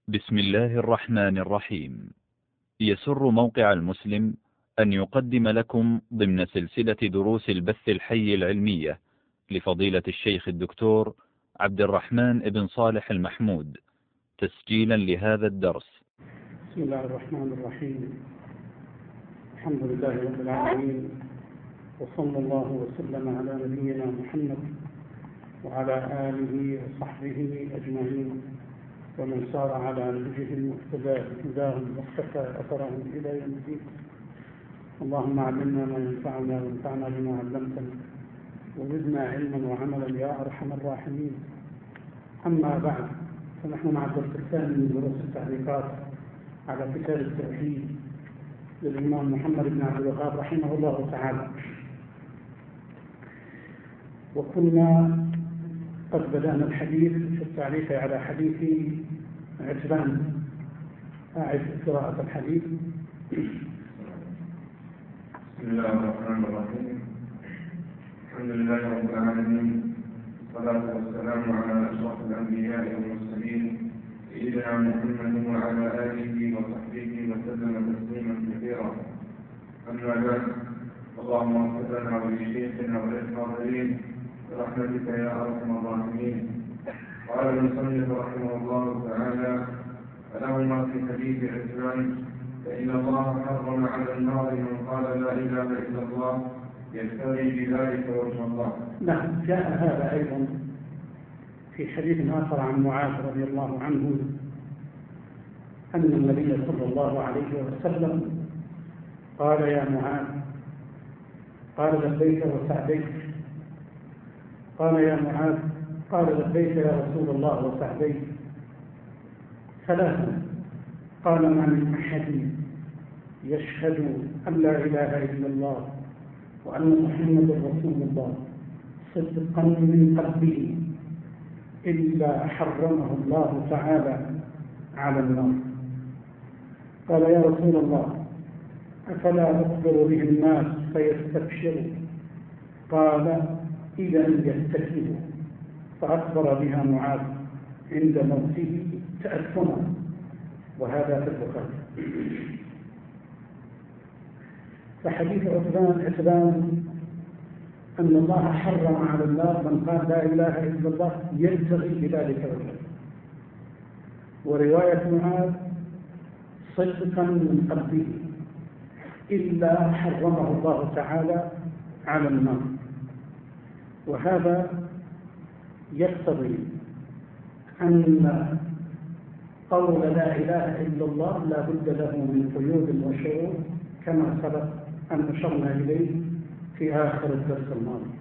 بسم الله الرحمن الرحيم. يسر موقع المسلم أن يقدم لكم ضمن سلسلة دروس البث الحي العلمية لفضيلة الشيخ الدكتور عبد الرحمن بن صالح المحمود تسجيلا لهذا الدرس. بسم الله الرحمن الرحيم. الحمد لله رب العالمين، وصلى الله وسلم على نبينا محمد وعلى آله وصحبه أجمعين، ومن سار على نهجهم واهتدى بهداهم واقتفى أثرهم إلى يوم الدين. اللهم علمنا ما ينفعنا وانفعنا بما علمتنا وزدنا علما وعملا يا أرحم الراحمين. أما بعد، فنحن مع الدرس الثاني من دروس التعليقات على كتاب التوحيد للإمام محمد بن عبد الوهاب رحمه الله تعالى، وكنا قد بدأنا الحديث في التعليق على حديث عتبان. أعد قراءة الحديث. بسم الله الرحمن الرحيم. الحمد لله رب العالمين، والصلاة والسلام على أشرف الأنبياء والمرسلين سيدنا محمد وعلى آله وصحبه وسلم تسليما كثيرا. أما بعد، اللهم اغفر لنا ولشيخنا وللحاضرين برحمتك يا أرحم الراحمين. قال المصنف رحمه الله تعالى: فلهما في حديث عثمان: فإن الله حرم على النار من قال لا إله إلا الله يبتغي بذلك وجه الله. نعم، جاء هذا أيضا في حديث آخر عن معاذ رضي الله عنه أن النبي صلى الله عليه وسلم قال: يا معاذ، قال: لبيك وسعديك. قال: يا معاذ، قال: لبيك يا رسول الله وسعديك. ثلاثا قال: ما من أحد يشهد أن لا إله إلا الله وأن محمد رسول الله صدقا من قلبه إلا حرمه الله تعالى على النار. قال: يا رسول الله، أفلا أخبر به الناس فيستبشروا؟ قال: إذا يستكبروا. فأخبر بها معاذ عند موته تأثما، وهذا في البخاري. فحديث عتبان أن الله حرم على النار من قال لا إله إلا الله يبتغي بذلك وجهه. ورواية معاذ: صدقا من قلبه إلا حرمه الله تعالى على النار. وهذا يقتضي أن قول لا إله إلا الله لا بد له من قيود وشروط، كما سبق أن أشرنا إليه في آخر الدرس الماضي.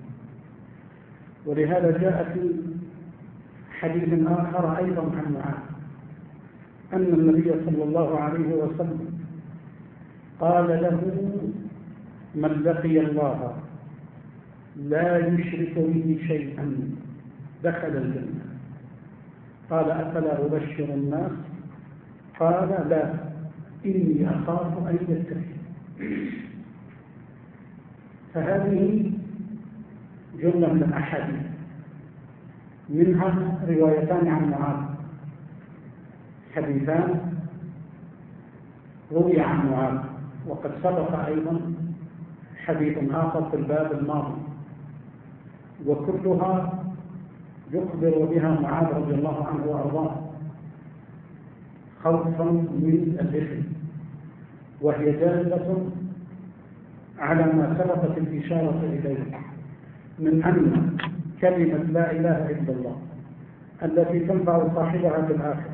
ولهذا جاء في حديث آخر أيضا عن معاذ أن النبي صلى الله عليه وسلم قال له: من لقي الله لا يشرك به شيئا دخل الجنة. قال: أفلا أبشر الناس؟ قال: لا، إني أخاف أن يتقوا. فهذه جملة من الأحاديث، منها روايتان عن معاذ، حديثان روي عن معاذ، وقد سبق أيضا حديث آخر في الباب الماضي، وكلها يخبر بها معاذ رضي الله عنه وأرضاه خوفا من الإثم، وهي دالة على ما سبقت الإشارة إليه من أن كلمة لا إله إلا الله التي تنفع صاحبها في الآخرة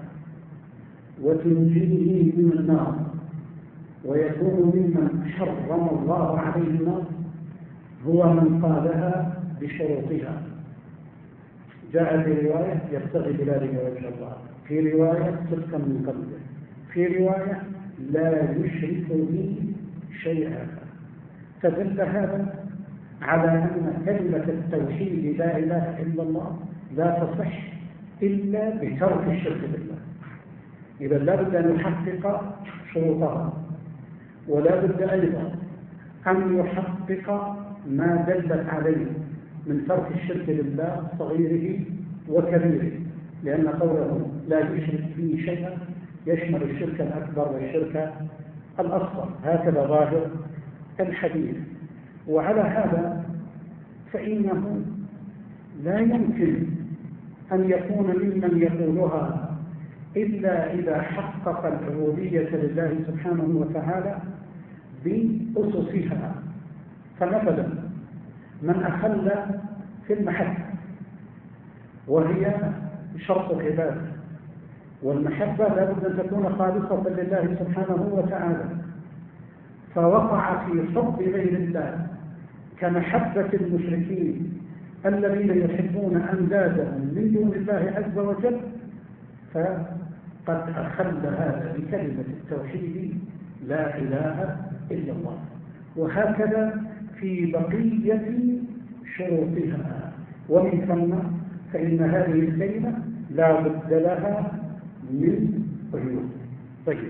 وتنجيه من النار ويكون ممن حرم الله عليه النار هو من قالها بشروطها. جاء في رواية: يبتغي بذلك وجه الله، في رواية: صدقا من قلبه، في رواية: لا يشرك به شيئا. فدل هذا على أن كلمة التوحيد لا إله إلا الله لا تصح إلا بترك الشرك بالله. إذا لا بد أن يحقق شروطها، ولا بد أيضا أن يحقق ما دلت عليه من ترك الشرك بالله صغيره وكبيره، لأن قوله لا يشرك به شيئا يشمل الشرك الأكبر والشرك الأصغر، هكذا ظاهر الحديث. وعلى هذا فإنه لا يمكن أن يكون ممن يقولها إلا إذا حقق العبودية لله سبحانه وتعالى بأسسها. فمثلا من أخل في المحبة، وهي شرط العبادة، والمحبة لا بد أن تكون خالصة لله سبحانه وتعالى، فوقع في حب غير الله كمحبة المشركين الذين يحبون أندادهم من دون الله عز وجل، فقد أخل هذا بكلمة التوحيد لا إله إلا الله. وهكذا في بقية شروطها، ومن ثم فإن هذه الكلمة لا بد لها من قيود. طيب،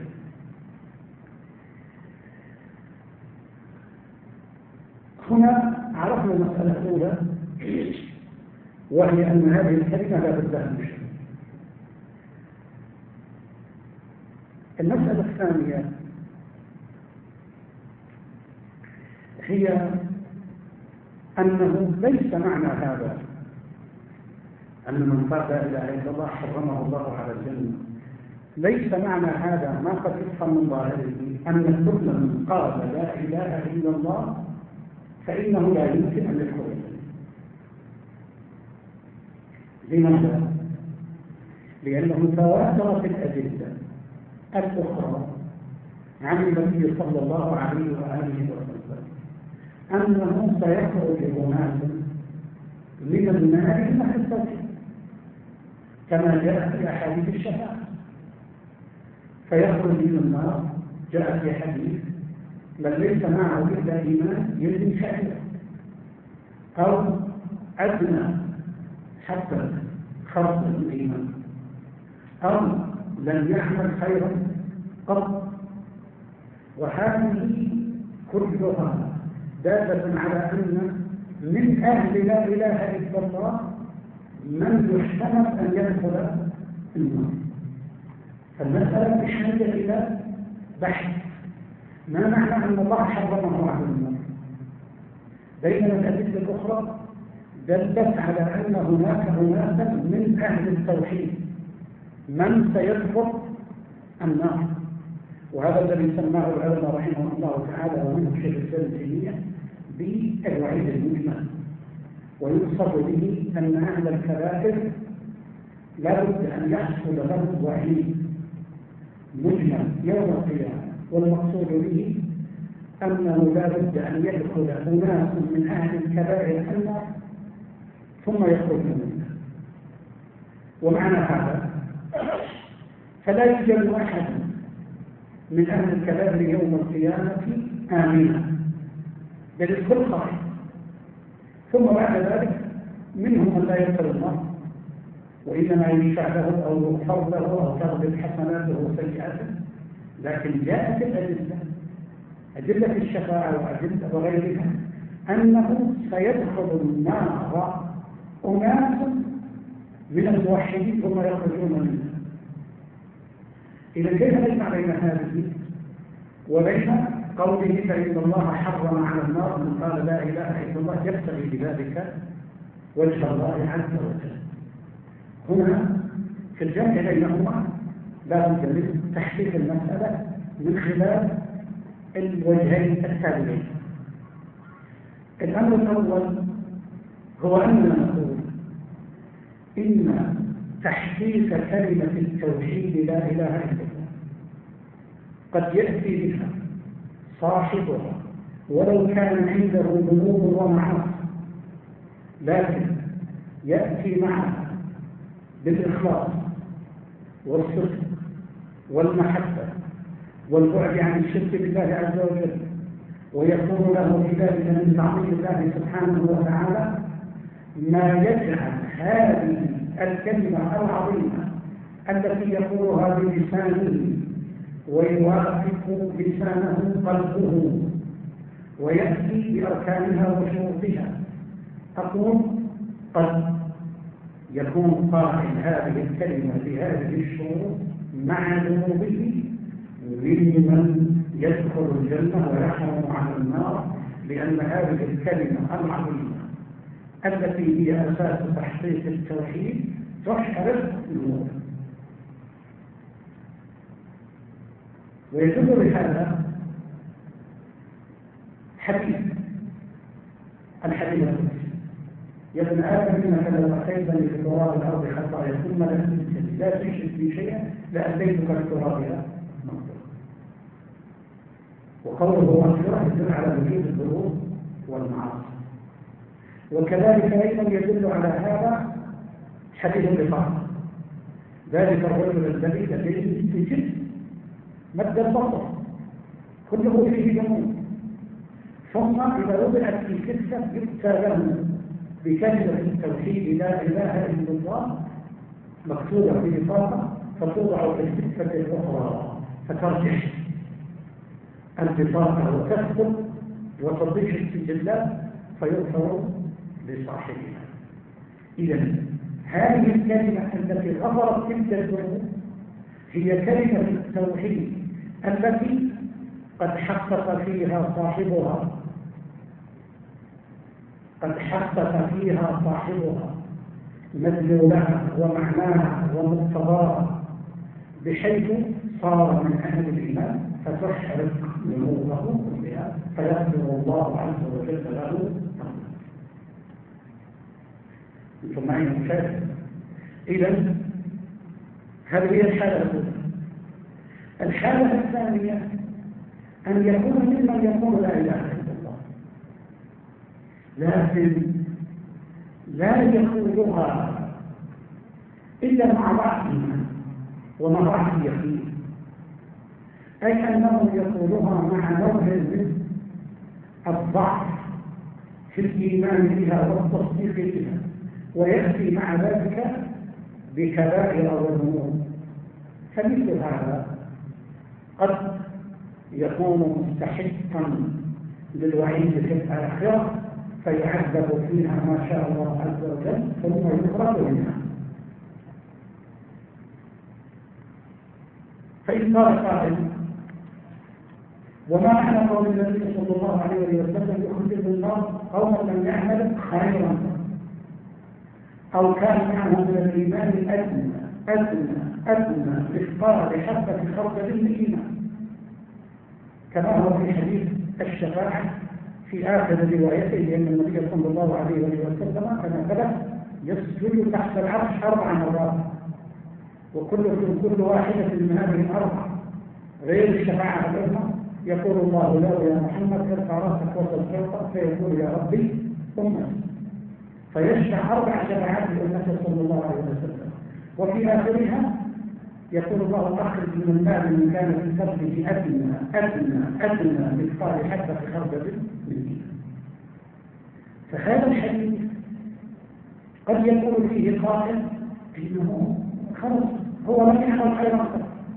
هنا عرفنا المسألة الأولى، وهي أن هذه الكلمة لا بد لها من شيء. المسألة الثانية هي أنه ليس معنى هذا أن من قال لا إله إلا الله حرمه الله على الجنة. ليس معنى هذا ما قد يفهم من ظاهره أن كل من قال لا إله إلا الله فإنه لا يمكن أن يدخل الجنة. لماذا؟ لأنه تواترت الأدلة الأخرى عن النبي صلى الله عليه وآله وسلم أنه سيخرج أناس من النار محبة، كما جاء في أحاديث الشفاعة، فيخرج من النار. جاء في حديث من ليس معه إلا إيمان يلزم شهيدا، أو أدنى حتى خرص الإيمان، أو لم يعمل خيرا قط. وهذه كلها دالة على أن من أهل لا إله إلا الله من يحتمل أن يدخل النار. فالمسألة تحتاج إلى بحث، ما معنى أن الله حرمه على النار؟ بينما الأدلة الأخرى دلت على أن هناك أناسا من أهل التوحيد من سيدخل النار، وهذا الذي سماه العلماء رحمه الله تعالى ومنه شيخ الإسلام ابن تيمية بالوعيد المجمل، ويقصد به أن أهل الكبائر لا بد أن يحصل له وعيد مجمل يوم القيامة، والمقصود به أنه لا بد أن يدخل أناس من أهل الكبائر النار ثم يخرجون منها. ومعنى هذا فلا يوجد أحد من أهل الكبائر يوم القيامة آمنا، بل الكل خائف، ثم بعد ذلك منهم من لا يدخل النار وإنما يشفع له أو يغفر له أو تغفر حسناته وسيئاته. لكن جاءت الأدلة، أدلة الشفاعة وأدلة وغيرها، أنه سيدخل النار أناس من الموحدين ثم يخرجون منها. إذا كيف نجمع بين هذه وبين قوله فإن الله حرم على النار من قال لا إله إلا الله يبتغي بذلك وجه الله عز وجل؟ هنا في الجمع بينهما لا بد من تحقيق المسألة من خلال الوجهين التاليين. الأمر الأول هو أننا نقول إن تحقيق كلمة التوحيد لا إله إلا الله قد يأتي بها صاحبها ولو كان عنده ذنوب ومعاصي، لكن يأتي معها بالإخلاص والصدق والمحبة والبعد عن الشرك بالله عز وجل، ويكون له بذلك من تعظيم الله سبحانه وتعالى ما يجعل هذه الكلمة العظيمة التي يقولها بلسانه ويوافق لسانه قلبه ويأتي بأركانها وشروطها. أقول قد يكون قائل هذه الكلمة بهذه الشروط مع ذنوبه ممن يدخل الجنة ويحرم على النار، لأن هذه الكلمة العظيمة التي هي أساس تحقيق التوحيد تحرق النور. ويدل لهذا الحديث القدسي: يا ابن آدم إنك لو أتيتني في تراب الأرض خطايا ثم لا تشرك بي شيئا لأتيتك بترابها مغفرة. وقوله مغفرة يدل على وجود الذنوب والمعاصي. وكذلك أيضا يدل على هذا حديث الرفاق: ذلك الرجل الذي لديه في جسم مد البصر كله فيه ذنوب، ثم إذا وضعت في كتفه يؤتى له بكلمة التوحيد لا إله إلا الله مكتوبة في بطاقة، فتوضع في الكتفة الأخرى فترجح البطاقة وتثبت وتضيف السجلات فيغفر لصاحبها. إذن هذه الكلمة التي غفرت تلك الذنوب هي كلمة التوحيد التي قد حقق فيها صاحبها مدلولها ومعناها ومقتضاها، بحيث صار من أهل الإيمان فتحرق ذنوبه كلها فيغفر الله عز وجل له. ثم أين مشاهد؟ إذن هذه هي الحالة الأولى. الحالة الثانية أن يكون ممن يقول لا إله إلا الله، لكن لا يقولها إلا مع ضعف الإيمان ومع ضعف اليقين، أي أنه يقولها مع نوع من الضعف في الإيمان بها والتصديق بها، ويأتي مع ذلك بكبائر وذنوب. فمثل هذا قد يكون مستحقا للوعيد في الآخرة فيعذب فيها ما شاء الله عز وجل ثم يخرج منها. فإن قال قائل: وما معنى قول النبي صلى الله عليه وسلم يخرج من النار قوما لم يعمل خيرا أو كان معه من الإيمان أدنى مثقال حبة خردل من الإيمان، كما هو في حديث الشفاعة في آخر روايته، لأن النبي صلى الله عليه وسلم كما ثبت يسجد تحت العرش 4 مرات، وكل واحدة من هذه ال4 غير الشفاعة الأخرى يقول الله له: يا محمد ارفع راسك وسط الحلقة، فيقول: يا ربي أمتي، فيشفع 4 شفاعات للنبي صلى الله عليه وسلم. وفي آخرها يقول الله: أخرج من المال من كان في قلبه أدنى مثقال حبة خردل من الإيمان. فهذا الحديث قد يكون فيه قائل إنه خلص هو لم يعمل خيرا،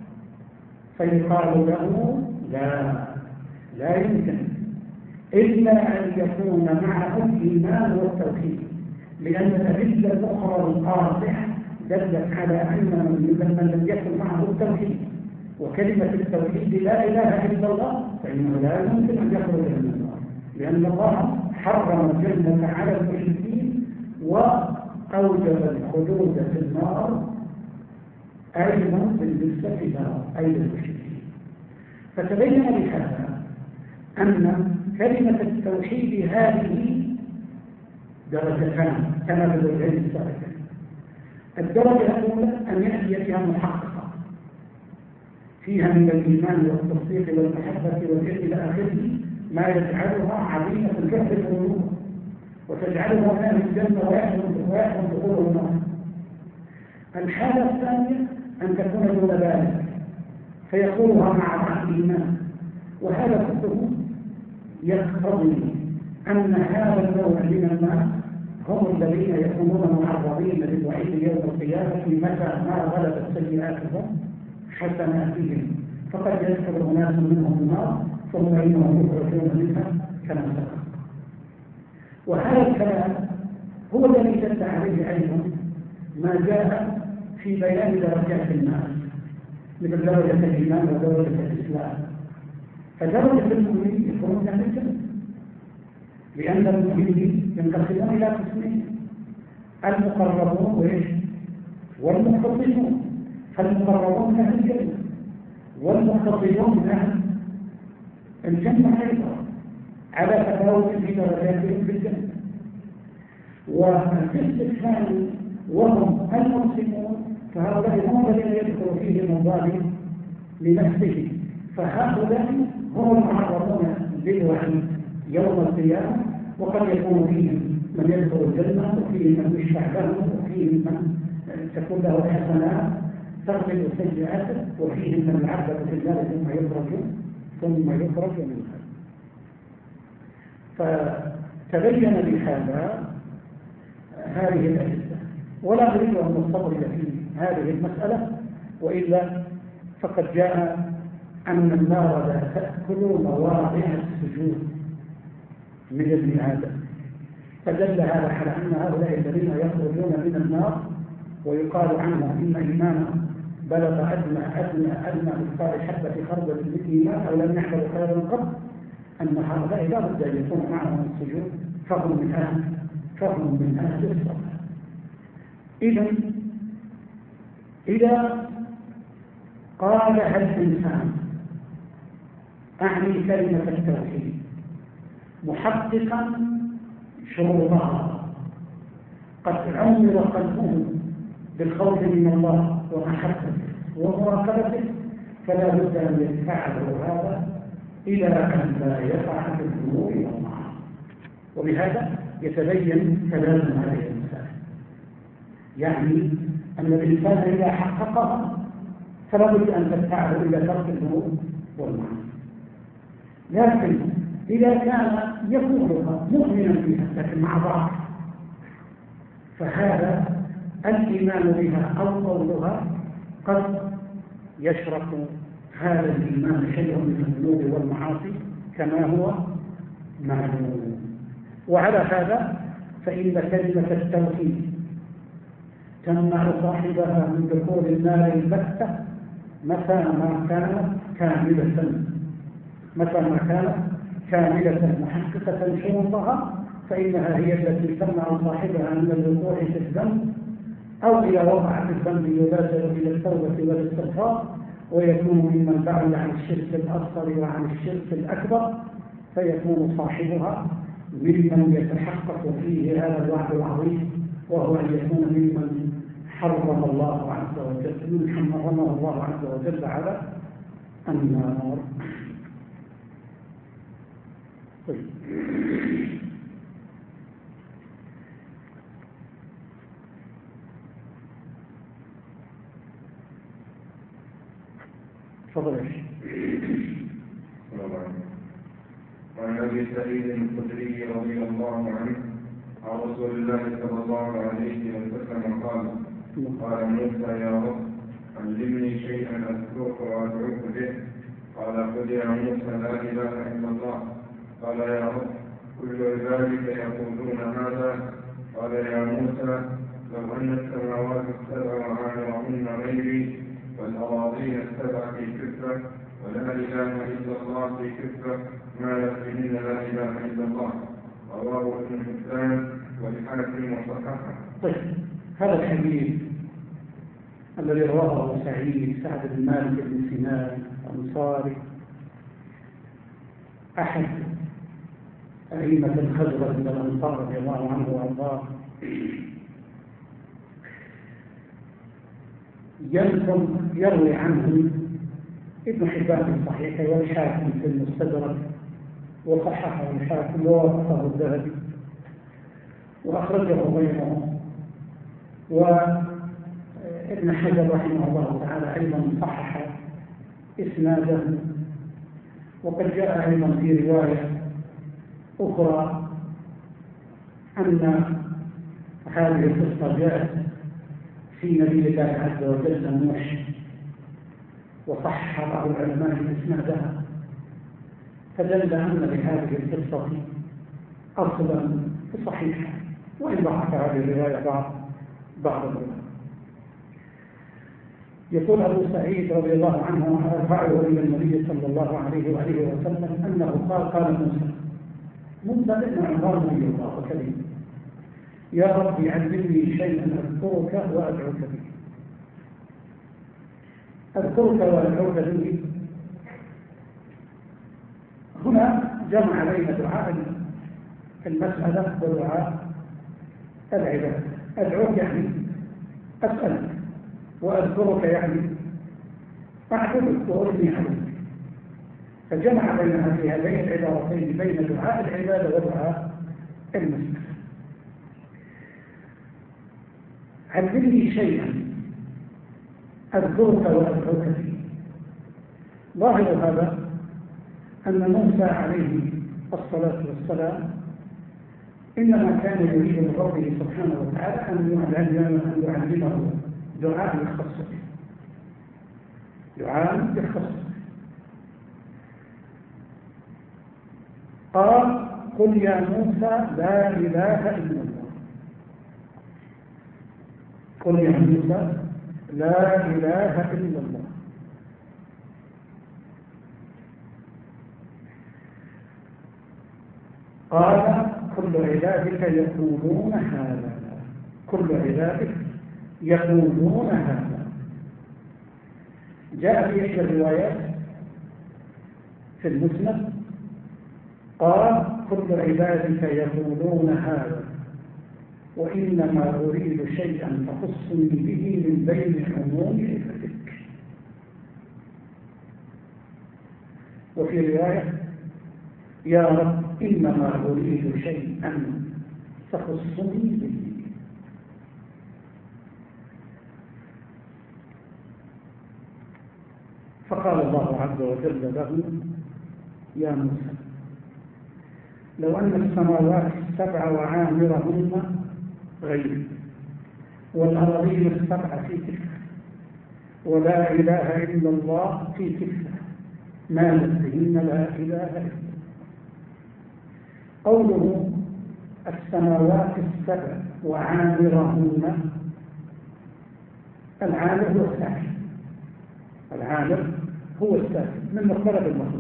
فيقال له: لا يمكن إلا أن يكون معه الإيمان والتوحيد، لأن الأدلة الأخرى القاطعة دلت على أن من لم يكن معه التوحيد وكلمة التوحيد لا إله إلا الله فإنه لا يمكن أن يخرج من النار، لأن الله حرم الجنة على المشركين وأوجب الخلود في النار أيضا بالنسبة للمشركين. فتبين بهذا أن كلمة التوحيد هذه درجتان كما في العلم السابق. الدرجة الأولى أن يأتي فيها محققة فيها من الإيمان والتصديق والمحبة والعلم إلى آخره ما يجعلها عظيمة الكفر والنور وتجعلها من أهل الجنة ويحرم دخول النار. الحالة الثانية أن تكون دون ذلك فيقولها مع ضعف الإيمان، وهذا كله يقتضي أن هذا النوع من الناس هم الذين يكونون معرضين للوعيد يوم القيامة متى ما غلبت سيئاتهم حسناتهم، فقد يدخل أناس منهم النار ثم إنهم يخرجون منها كما سبق. وهذا الكلام هو الذي دل عليه أيضا ما جاء في بيان درجات الناس، مثل درجة الإيمان ودرجة الإسلام. فدرجة المؤمنين يكونون أهل الجنة، لأن المؤمنين ينقسمون إلى قسمين: المقربون والمقتصدون. فالمقربون من أهل الجنة والمقتصدون من أهل الجنة أيضا على تفاوت في درجاتهم في الجنة. والقسم الثاني وهم المسلمون، فهؤلاء هم الذين يدخل فيهم الظالم لنفسه، فهؤلاء هم المعرضون بالوعيد يوم القيامة. وقد يكون فيهم من يدخل الجنة، وفيهم من يشفع له، وفيهم من تكون له حسنات تغلب سيئاته، وفيهم من يعذب في النار ثم يخرج منها. فتبين بهذا هذه الأدلة، ولا أريد أن نستطرد في هذه المسألة، وإلا فقد جاء أن النار لا تأكل مواضع السجود من ابن آدم، فدل هذا على أن هؤلاء الذين يخرجون من النار ويقال عنهم إن إيمانهم بلغ أدنى مثقال حبة خردل من إيمان أو لم يحضروا خيرا قط، أن هؤلاء لا بد أن يكون معهم السجود، فهم من أهل الصلاة. إذا قالها الإنسان أعني كلمة التوحيد محققا شروطها، قد عمر قلبه بالخوف من الله ومحبته ومراقبته، فلا بد أن يدفعه هذا إلى أن لا يقع في الذنوب والمعاصي. وبهذا يتبين تلازم هذه المسائل، يعني أن الإنسان إذا حققها فلا بد أن تدفعه إلى ترك الذنوب والمعاصي. لكن إذا كان يقولها مؤمنا بها لكن مع ضعف، فهذا الإيمان بها أو قولها قد يشرك هذا الإيمان شيء من الذنوب والمعاصي كما هو معلوم. وعلى هذا فإن كلمة التوحيد تمنع صاحبها من دخول النار البتة متى ما كانت كاملة محققة شروطها، فإنها هي التي تمنع صاحبها من الوقوع في الذنب، أو إذا وقع في الذنب يبادر إلى التوبة والاستغفار، ويكون ممن بعد عن الشرك الأصغر وعن الشرك الأكبر، فيكون صاحبها ممن يتحقق فيه هذا الوعد العظيم، وهو أن يكون ممن حرم الله عز وجل على النار. طيب. تفضل. وعن ابي سعيد الخدري رضي الله عنه عن رسول الله صلى الله عليه وسلم قال موسى: يا رب علمني شيئا اذكرك وادعوك به. قال: قل يا موسى لا اله الا الله. قال: يا رب كل عبادك يقولون هذا. قال: يا موسى لو ان السماوات السبع وعامرهن غيري والأراضين السبع في كفة ولا إله إلا الله في كفة ما يكفيهن لا إله إلا الله. رواه ابن حبان والحاكم وصححه. طيب، هذا الحديث الذي رواه أبو سعد بن مالك بن سنان الأنصاري أحد أئمة الخزرج من الأنصار رضي الله عنه وأرضاه، يروي عنه ابن حبان في صحيحه والحاكم في المستدرك، وصححه الحاكم ووافقه الذهبي واخرجه غيره، وابن حجر رحمه الله تعالى ايضا صحح اسناده. وقد جاء ايضا في روايه اخرى ان هذه القصه جاءت في نبي الله عز وجل نوح، وصحح بعض العلماء اسنادها، فدل ان لهذه القصه اصلا صحيحا، وان ضعف هذه الروايه بعض العلماء. يقول أبو سعيد رضي الله عنه رفعه إلى النبي صلى الله عليه وآله وسلم أنه قال موسى ابن عمران نبي الله وكريم يا رب علمني شيئا أذكرك وأدعوك به. أذكرك وأدعوك به هنا جمع بين دعاء المسألة ودعاء العبادة. أدعوك يعني أسألك، وأذكرك يعني أعبدك وأثني عليك، فجمع بين هذين العبارتين بين دعاء العبادة ودعاء المسألة. علمني شيئا أذكرك وأدعوك فيه. ظاهر هذا أن موسى عليه الصلاة والسلام إنما كان يريد من ربه سبحانه وتعالى أن يعلمه دعاء يخص به، دعاء يخص به. قال قل يا موسى لا إله إلا الله. قل يا موسى لا إله إلا الله. قال كل عبادك يقولون هذا، كل عبادك يقولون هذا. جاء في إحدى الروايات في المسند قال كل عبادك يقولون هذا وإنما أريد شيئا تخصني به من بين عموم عبادك. وفي رواية يا رب إنما أريد شيئا تخصني به. فقال الله عز وجل له يا موسى لو أن السماوات السبع وعامرهن غيري والأراضين السبع في كفة ولا إله إلا الله في كفة ما بهن لا إله إلا الله. قوله السماوات السبع وعامرهن، العامر هو الساكن، العامر هو الساكن من مختلف المخلوق.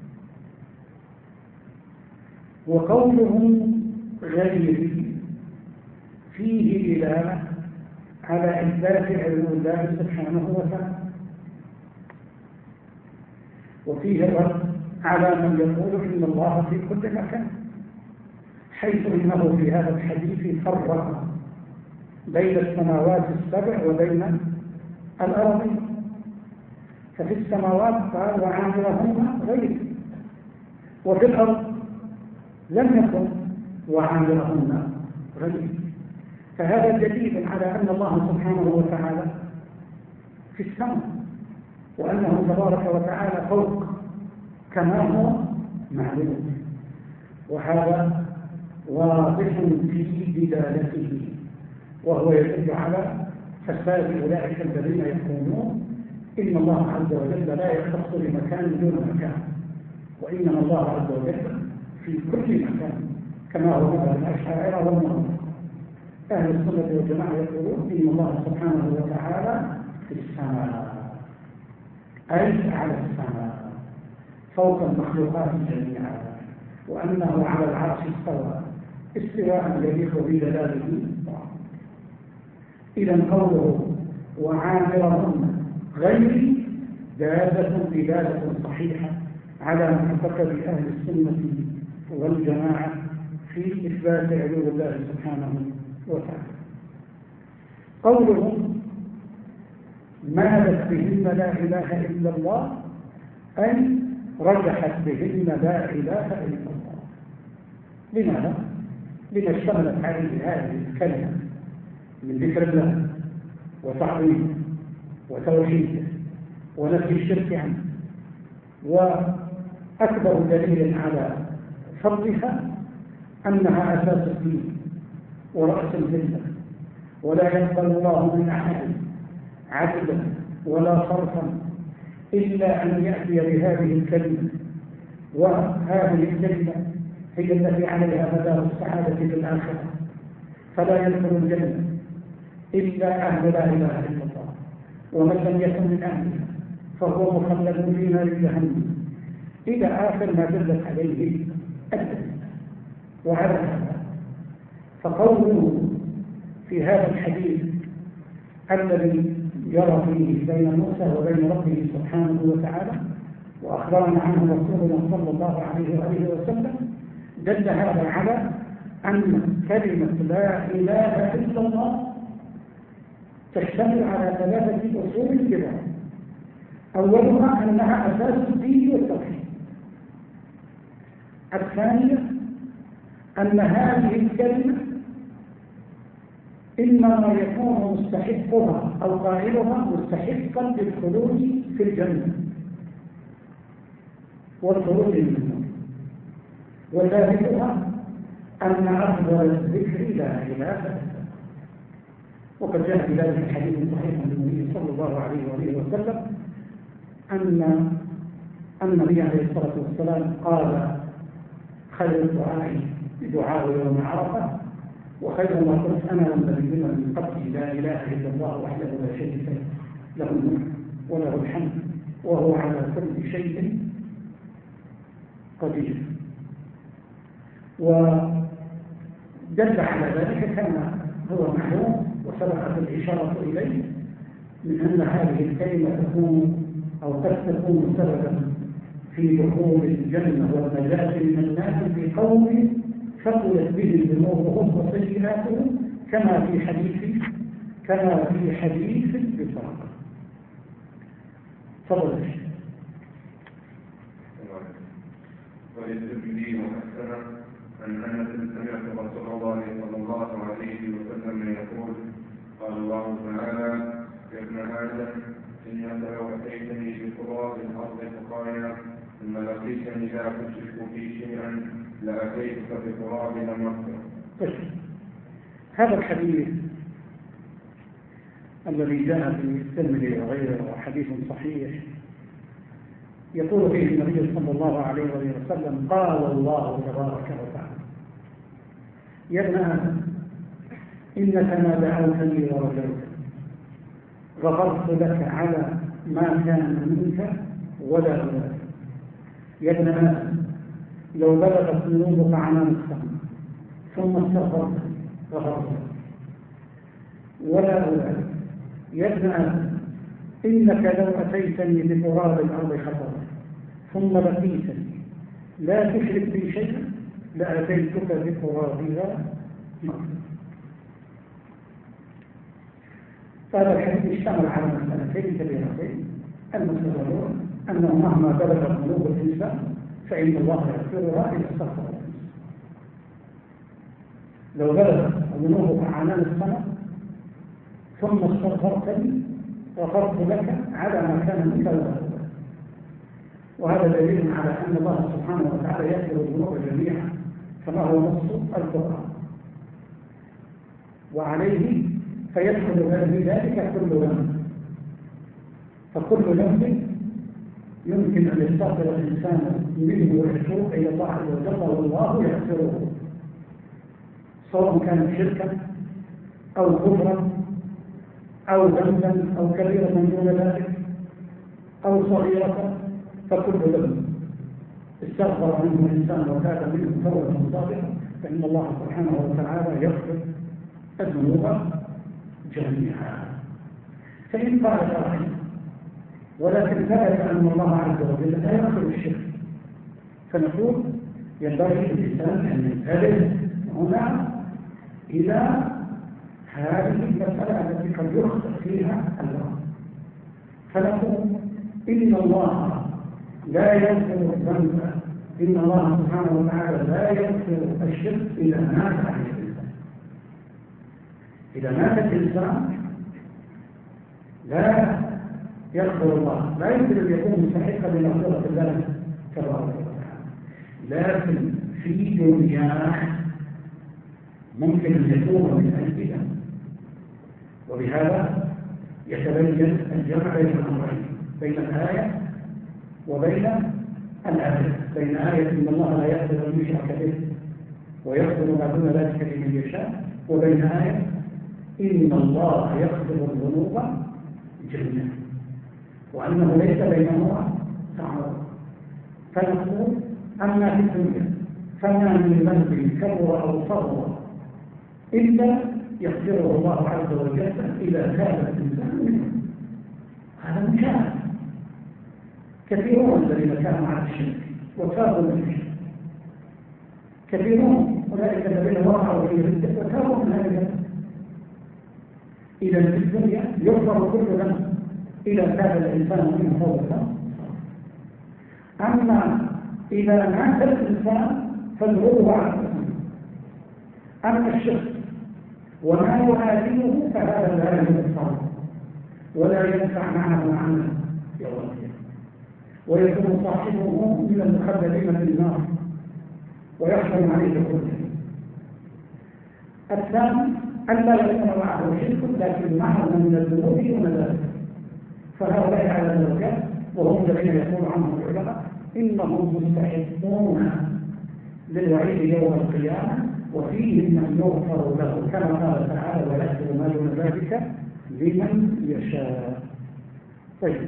وقوله غيري فيه دلالة على إثبات علم الله سبحانه وتعالى، وفيه الرد على من يقول إن الله في كل مكان، حيث إنه في هذا الحديث فرق بين السماوات السبع وبين الأرضين. ففي السماوات قال وعامرهن غيري، وفي الأرض لم يكن وعامرهن غيري. فهذا دليل على أن الله سبحانه وتعالى في السماء، وأنه تبارك وتعالى فوق كما هو معلوم، وهذا واضح في دلالته، وهو يدل على فساد أولئك الذين يقولون إن الله عز وجل لا يختص بمكان دون مكان، وإنما الله عز وجل في كل مكان كما هو مذهب الأشاعرة والمعتزلة. أهل السنة والجماعة يقولون إن الله سبحانه وتعالى في السماء، أي على السماء فوق المخلوقات جميعا، وأنه على العرش استوى استواء يليق بدلاله. إذا قوله وعامرهن غيري دلالة صحيحة على معتقد أهل السنة والجماعة في إثبات علو الله سبحانه وتعالى. قوله مالت بهن لا إله إلا الله، أي رجحت بهن لا إله إلا الله. لماذا؟ لما اشتملت عليه هذه الكلمة من ذكر الله وتعظيمه وتوحيده ونفي الشرك عنه. وأكبر دليل على فضلها أنها أساس الدين ورأس الملة، ولا يقبل الله من أحد عدلا ولا صرفا إلا أن يأتي بهذه الكلمة، وهذه الكلمة هي التي عليها مدار السعادة في الآخرة، فلا يدخل الجنة إلا أهل لا إله إلا الله، ومن لم يكن من أهلها فهو مخلد في نار جهنم إلى آخر ما دلت عليه الدليل. وعلى هذا فقوله في هذا الحديث الذي يرى فيه بين موسى وبين ربه سبحانه وتعالى وأخبرنا عنه رسولنا صلى الله عليه وآله وسلم دل هذا على أن كلمة لا إله إلا الله تشتمل على ثلاثة أصول كبار. أولها أنها أساس الدين والتوحيد. الثانية أن هذه الكلمة إنما يكون مستحقها أو قائلها مستحقا للخلود في الجنة والخروج منها. وثالثها أن أفضل الذكر لا إله إلا الله. وقد جاء في ذلك الحديث صحيح عن النبي صلى الله عليه وآله وسلم أن النبي عليه الصلاة والسلام قال خير الدعاء دعاء يوم عرفة وخير ما قلت أنا والنبيين من قبلي لا إله إلا الله وحده لا شريك له الملك وله الحمد وهو على كل شيء قدير. ودل على ذلك كما هو معلوم وسبقت الإشارة إليه من أن هذه الكلمة تكون أو قد تكون سببا في دخول الجنة والنجاة من الناس في قوم ثقلت به ذنوبهم وسيئاتهم كما في حديث البطاقة. تفضل. وللترمذي وحسنه أن أنس سمعت رسول الله صلى الله عليه وسلم يقول قال الله تعالى يا ابن آدم إنك لو أتيتني بتراب الأرض خطايا ثم لقيتني لا تشرك في شيئا لأتيتك بتراب لمغفرة. هذا الحديث الذي جاء في الترمذي وغيره حديث صحيح يقول فيه النبي صلى الله عليه وسلم قال الله تبارك وتعالى يا ابن آدم إنك ما دعوتني ورجوت غفرت لك على ما كان منك ولا أولاد. يا ابن آدم لو بلغت ذنوبك عنان السماء ثم استغفرت غفرت لك ولا أولاد. يا ابن آدم إنك لو أتيتني بتراب الأرض خطايا ثم لقيتني لا تشرك بي شيئا لأتيتك بترابها مغفرة. هذا الحديث اشتمل على مسألتين كبيرتين. المسألة الأولى أنه مهما بلغت ذنوب الإنسان فإن الله يغفرها إذا استغفر الإنسان. لو بلغت ذنوبك عنان السماء ثم استغفرتني غفرت لك على ما كان منك ولا أولاد. وهذا دليل على أن الله سبحانه وتعالى يغفر الذنوب جميعا كما هو نص القرآن. وعليه فيدخل في ذلك كل ذنب. فكل ذنب يمكن أن يستغفر الإنسان منه ويتوب إلى الله عز وجل والله يغفره، سواء كان شركا أو كفرا أو ذنبا أو كبيرة دون ذلك أو صغيرة. فكل ذنب استغفر منه الإنسان وتاب منه توبة صادقة فإن الله سبحانه وتعالى يغفر الذنوب جميعا. فإن قال قائل ولكن ثبت أن الله عز وجل لا يغفر الشرك، فنقول ينبغي للإنسان أن ينتبه هنا إلى هذه المسألة التي قد يخطئ فيها الله. فنقول إن الله لا يغفر الذنب، إن الله سبحانه وتعالى لا يغفر الشرك إذا مات عن الإنسان. إذا مات الإنسان لا يغفر الله، لا يمكن أن يكون مستحقا لمغفرة الله تبارك وتعالى، لكن في دنياه ممكن أن يكون من أجلها. وبهذا يتبين الجمع بين الأمرين، بين الآية وبين الآية، بين آية إن الله لا يغفر أن يشرك به ويغفر ما دون ذلك لمن يشاء، وبين آية إن الله يغفر الذنوب جنة، وأنه ليس بينهما تعارض. فنقول أما في الدنيا فما من ذنب كبر أو صغر إلا يغفره الله عز وجل إذا تاب الإنسان منه. هذا مشاهد. كثيرون الذين كانوا على الشرك وتابوا من الشرك، كثيرون أولئك الذين وقعوا في الردة وتابوا من هذا. إذا في الدنيا يغفر كل ذنب إذا تاب الإنسان منه توبة. أما إذا مات الإنسان فالغلو على الإنسان. أما الشرك وما يعادله فهذا لا ينفع ولا ينفع معه عمل يوم القيامة، ويكون صاحبه من المخلدين في النار ويحرم عليه كله. الثاني ألا يكون معه شرك لكن معه من الذنوب ومذاهب، فهؤلاء على الدرجات وهم الذين يقول عنهم العلماء إنهم مستحقون للوعيد يوم القيامة وفيهم من يغفر له كما قال تعالى ويغفر ما دون ذلك لمن يشاء. طيب،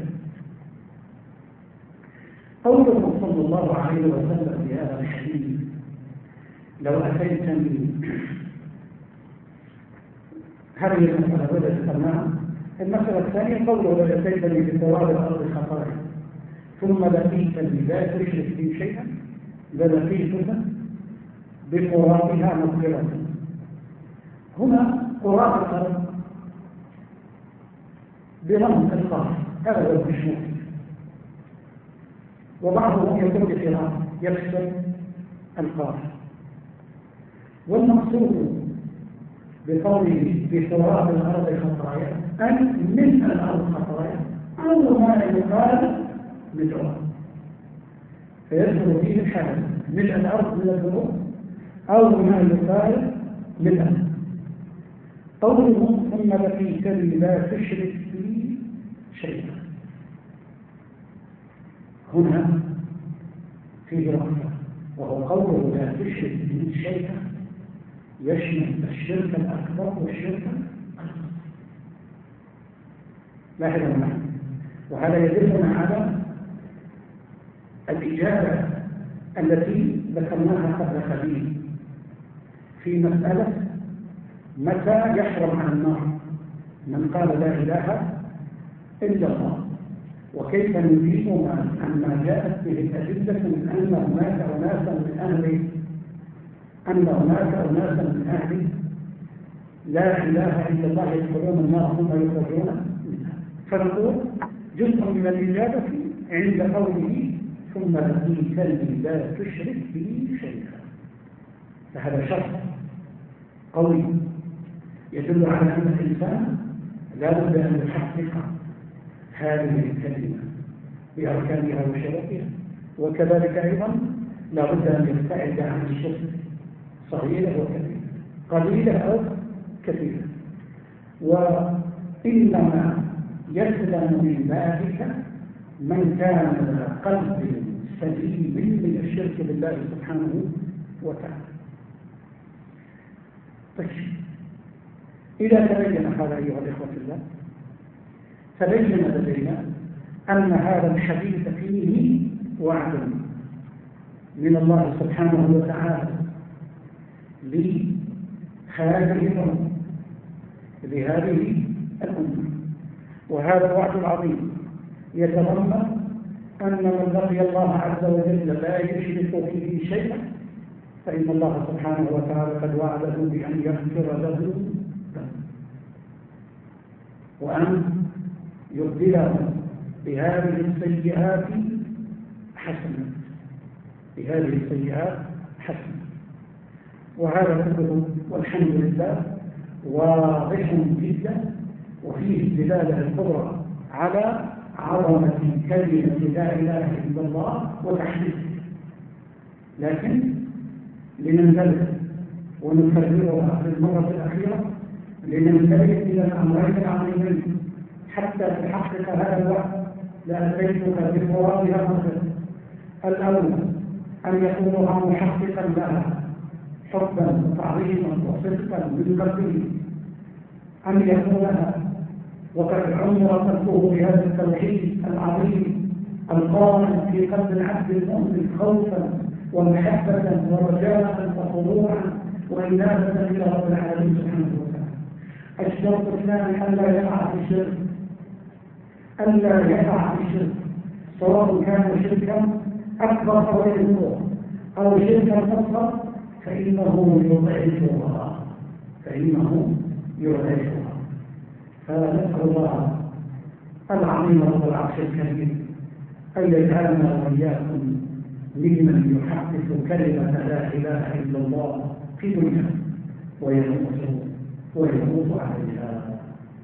قوله صلى الله عليه وسلم في هذا الحديث لو أتيتني هذه المسألة بدأت تمام. المسألة الثانية قوله لو أتيتني بثواب الأرض خطايا ثم لقيتني لا تشرك بي شيئا للقيتك بقرابها مغفرة. هنا قراب الأرض برمز القاف، هذا هو المشهور، وبعضهم يقول بقراءة يكسر القاف. والمقصود بقوله بقراب الأرض خطايا أن من الأرض خطايا أو ما يقال بالعرض، فيدخل فيه الحال من الأرض من الذنوب أو ما يقال بالأرض. قوله ثم لقيتني لا تشرك بي شيئا، هنا فيه رفع، وهو قوله لا تشرك بي شيئا يشمل الشرك الأكبر والشرك الأصغر. لاحظوا معي، وهذا يدلنا على الإجابة التي ذكرناها قبل قليل في مسألة متى يحرم عن النار من قال لا إله إلا الله، وكيف نجيب عما جاءت به الأدلة من أن هناك أناسا من أهل لا إله إلا الله يدخلون النار ثم يخرجون منها. فنقول جزء من الإجابة عند قوله ثم لقيتني لا تشرك بي شيئا، فهذا شرط قوي يدل على أن الإنسان لا بد أن يحقق هذه الكلمة بأركانها وشروطها، وكذلك أيضا لا بد أن يبتعد عن الشرك صغيرة وكبيرة، قليلة أو كثيرة. وإنما يسلم من ذلك من كان قلب سليم من الشرك بالله سبحانه وتعالى. طيب، إذا تبين هذا أيها الإخوة الله، تبين لدينا أن هذا الحديث فيه وعد من الله سبحانه وتعالى لهذه الأمة، وهذا الوعد العظيم يتضمن أن من لقي الله عز وجل لا يشرك به شيئا فإن الله سبحانه وتعالى قد وعده بأن يغفر له وأن يبدله بهذه السيئات حسنة، وهذا كله والحمد لله واضح جدا، وفيه الدلالة الكبرى على عظمة كلمة لا إله إلا الله وتحديث. لكن لننتبه ونكررها في المرة الأخيرة لننتبه إلى الأمرين العظيمين حتى تحقق هذا الوعد لأتيتك بفوائدها مثلا. الأول أن يكونها محققا لها حبا وتعظيما وصدقا من قلبه، أن يكونها وقد عمر قلبه بهذا التوحيد العظيم القائم في قلب العبد المؤمن خوفا ومحبة ورجاء وخضوعا وإنابة إلى رب العالمين سبحانه وتعالى. الشرط الثاني ألا يقع في الشرك، ألا يقع في الشرك، سواء كان شركا أكبر أو يكبر أو شركا أصغر، فإنه يضعفها. فنسأل الله العظيم رب العرش الكريم أن يجعلنا وإياكم ممن يحقق كلمة لا إله إلا الله في دنيا ويموت عليها.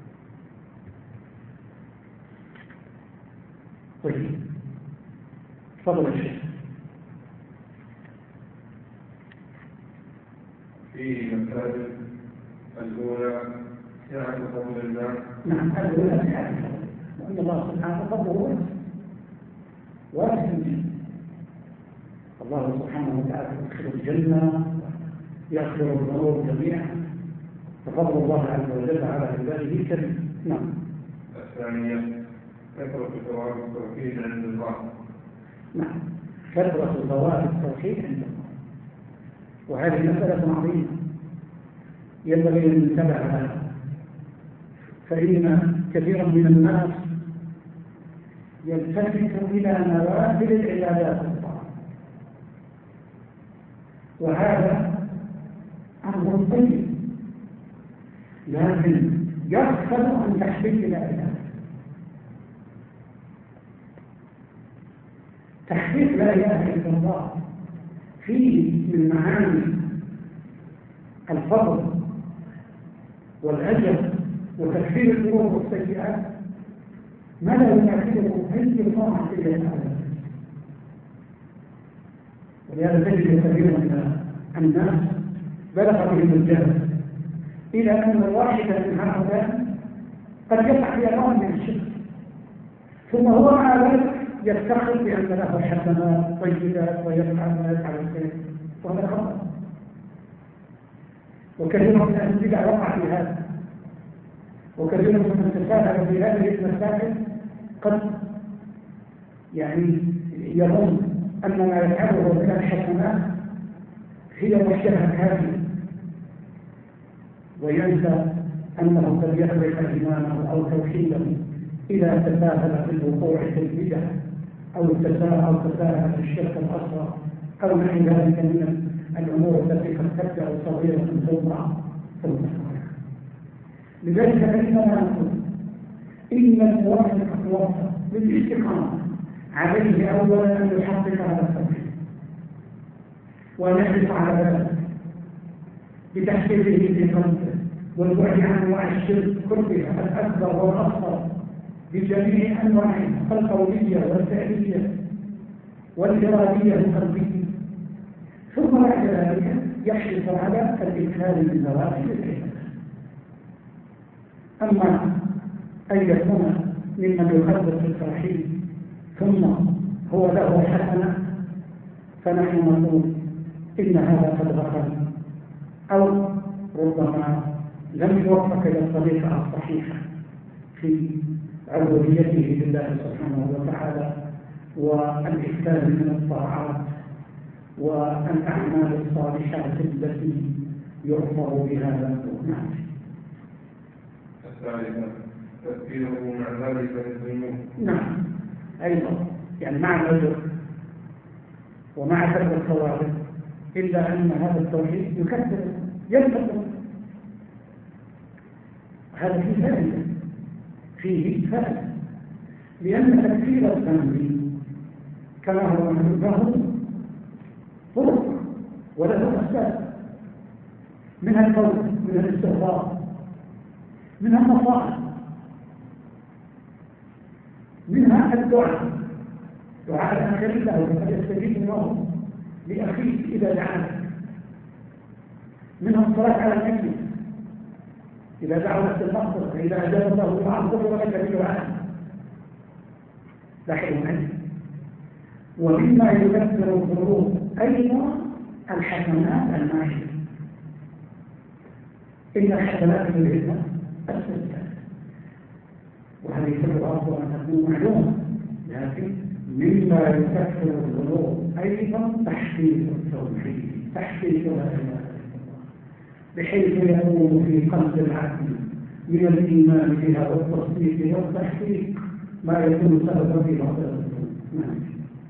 طيب، تفضل الشيخ. في مسائل الأولى سعة فضل الله. نعم، الأولى سعة فضل، وأن الله سبحانه فضله واسع. الله سبحانه وتعالى يدخل الجنة يغفر الذنوب جميعا، ففضل الله عز وجل على عباده كريم. نعم. الثانية كثرة ثواب التوحيد عند الله. نعم، كثرة ثواب التوحيد عند الله، وهذه مسألة عظيمة ينبغي أن ننتبه لها، فإن كثيرا من الناس يلتفت إلى نوافل العبادات، وهذا أمر طيب، لكن يغفل عن تحقيق العبادات. تحقيق لا إله إلا الله فيه من معاني الفضل والأجر وتكفير الذنوب والسيئات ما لا يماثله أي طاعة إلى العالم. ولهذا تجد كثيرا من الناس بلغ بهم الجهل إلى أن الواحد من هؤلاء قد يقع في أمر من الشرك، ثم هو مع ذلك يفتخر بأن له حسنات طيبات ويفعل الخير، وهذا خطأ. وكثير من أهل البدع وقع في هذا، وكثير من تساهل في هذه المسائل قد يظن أن ما يفعله من الحسنات هي وحدها كافية، وينسى أنه قد يخرج إيمانه أو توحيده إذا تساهل في الوقوع في البدع أو تساهل في الشرك الأصغر أو نحو ذلك من الأمور التي قد تبدأ صغيرة ثم صغيرة. لذلك فإننا نقول إن الموافق توفى للاستقامة عليه أولا أن يحقق على التوحيد ونحرص على ذلك بتحقيقه في قلبه والبعد عن انواع الشرك كلها الاكبر والاصغر بجميع انواعها القوليه والفعليه والاراديه القلبيه، ثم بعد ذلك يحرص على الاكثار من نوافل العباده. اما ان يكون ممن يخلص في التوحيد ثم هو له حسنه فنحن نقول ان هذا قد غفل او ربما لم يوفق إلى الطريقة الصحيحة في عبوديته لله سبحانه وتعالى والإكثار من الطاعات والأعمال الصالحات التي يغفر بها له. نعم. الثالثة تذكيره مع ذلك للذنوب. نعم، أيضا مع الأجر ومع كثرة الثواب، إلا أن هذا التوحيد ينفذ. هذا فيه فائدة لأن تكفير الذنب كما هو له طرق وله أسباب، منها التوبة، منها الاستغفار، منها النصائح، منها الدعاء، دعاء الآخر له فقد يستجيب الله لأخيه إذا دعاه، منها الصلاة على النبي إذا دعوا نفس المقصد، فإذا أجاب الله دعاء غفر لك بدعاء لاحظوا عنه. ومما يكثر الذنوب أيضا الحسنات الماحية، إن الحسنات يذهبن السيئات. وهذه كلها أفضل أن تكون معلومة، لكن مما يكثر الذنوب أيضا تحقيق التوحيد، تحقيق لا إله إلا الله، بحيث يكون في قلب العبد من الإيمان بها والتصديق والتحقيق ما يكون سببا في مغفرة الذنوب.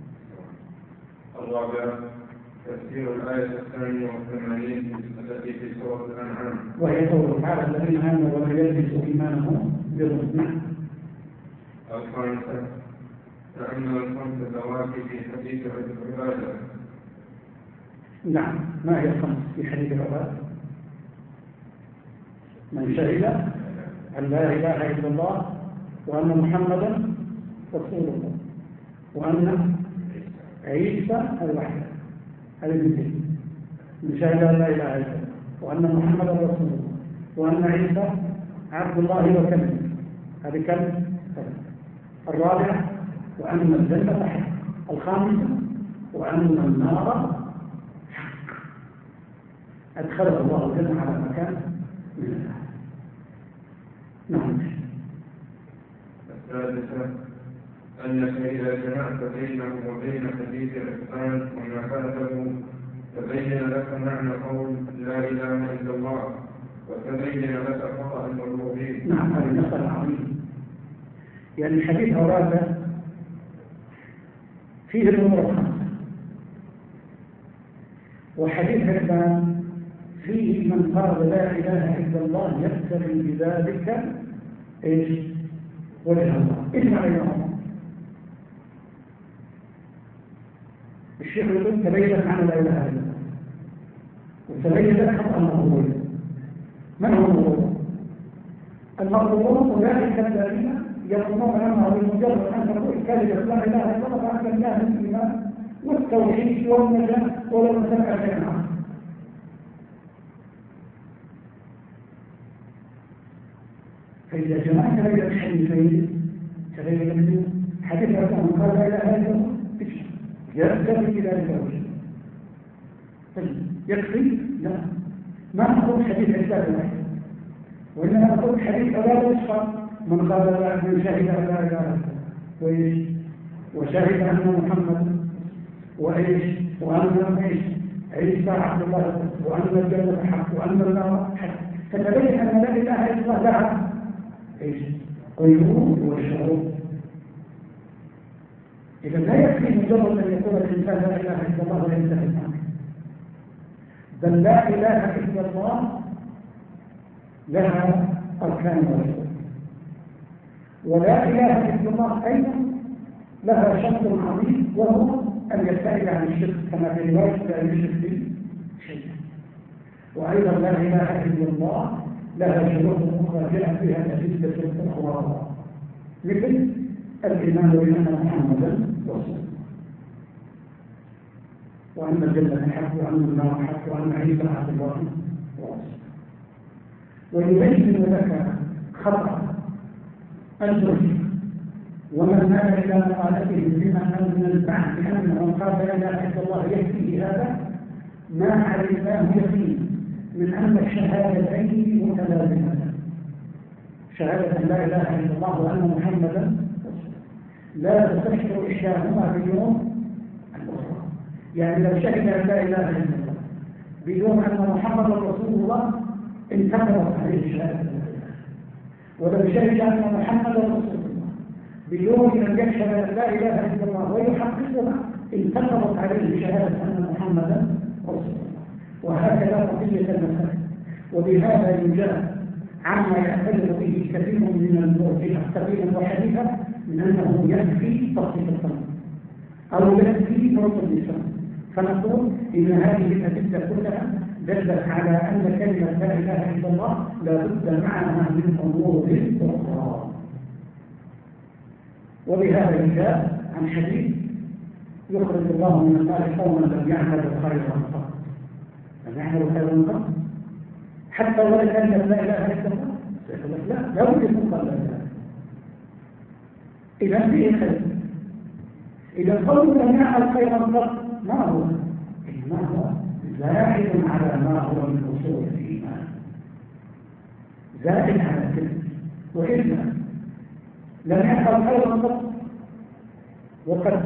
الرابع تفسير الآية 82 التي في سورة الأنعام، وهي قوله تعالى الذين آمنوا ولم يلبسوا إيمانهم بظلم. الخامسة تأمل الخمس اللواتي في حديث العبادة. نعم، ما هي الخمس في حديث العبادة؟ من شهد أن لا إله إلا الله وأن محمدا رسول الله وأن عيسى الوحيد، هذه الاثنين. من شهد أن لا إله إلا الله وأن محمدا رسول الله وأن عيسى عبد الله وكلمه، هذه كلمة. الرابعة وأن الجنة حق. الخامسة وأن النار حق، أدخله الله الجنة على مكان من الله. نعم. الثالثة أنك إذا جمعت بينه وبين حديث الإحسان وما فاته تبين لك معنى قول لا إله إلا الله وتبين لك خطأ الربوبية. نعم، هذه مسألة عظيمة. يعني حديث عبادة فيه الأمور الخمسة، وحديث الإحسان فيه من قال لا إله إلا الله يقتضي بذلك إيش؟ وجه الله. إيش معنى؟ الشيخ يقول تبين عن لا إله إلا الله وتبين لك خطأ المغرور. من هو المغرور؟ المغرور أولئك الذين يظنون أنه بمجرد أن تقول كلمة لا إله إلا الله فأنت الله الإيمان والتوحيد والنجاة ولو سمع شيئا آخر. فإذا جمعت بين الحديثين تبين حديث عن قال لا إله إلا الله يكفي إلى الوجه. طيب يكفي؟ لا، ما نقول حديث عبادة واحد، وإنما نقول حديث عبادة أشخر. من قال لا من شهد أن لا إله إلا وشهد أن محمد وإيش وأن عيسى عبد الله وأن الجنة حق وأن النار حق، فتبين أن لا إله إلا الله لها إيش؟ قيود وشروط. إذا لا يكفي مجرد أن يقول الإنسان لا إله إلا الله وينتهي الأمر، بل لا إله إلا الله لها أركان وشروط، ولا إله إلا الله أيضا لها شرط عظيم وهو أن يبتعد عن الشرك كما في رواية لا يشرك به شيئا. وأيضا لا إله إلا الله لها شروط أخرى جاءت بها أدلة أخرى، مثل الإيمان بأن محمدا رسول الله وأن الجنة حق وأن النار حق وأن عيسى عبد الله ورسوله. ويبين لك خطأ الجرم ومن مال إلى مقالته بما أن البعث بأنه قال لا إله إلا الله يكفيه هذا ما علمناه يقين من أن الشهادتين متلازمتان، شهادة لا إله إلا الله وأن محمدا لا تستشعر إحداهما بدون الأخرى. يعني لو شهد أن لا إله إلا الله بدون أن محمدا رسول الله انتقضت عليه شهادة، ولو شهد أن محمدا رسول الله بدون أن يشهد أن لا إله إلا الله ويحققها انتقضت عليه شهادة أن محمدا رسول الله. وهكذا قضية المسألة. وبهذا يجاب عما يعتبر به كثير من المرجئة كثيرا وحديثا من أنه يكفي تصديق الصلاة أو يكفي موت اللسان. فنقول إن هذه الأدلة كلها دلت على أن كلمة لا إله إلا الله لا بد معها من أمور أخرى. وبهذا يجاب عن حديث يخرج الله من النار قوما لم يعملوا خيرا قط، لم يعملوا خيرا قط حتى ولو كلمة لا إله إلا الله لا بد يكون قال لا إله. إذا فيه خير. إذا قوم لم يعمل خيرا قط ما هو؟ إنما هو زائد على ما هو من أصول الإيمان، زائد على الكذب. وإلا لم يحفظ خيرا قط، وقد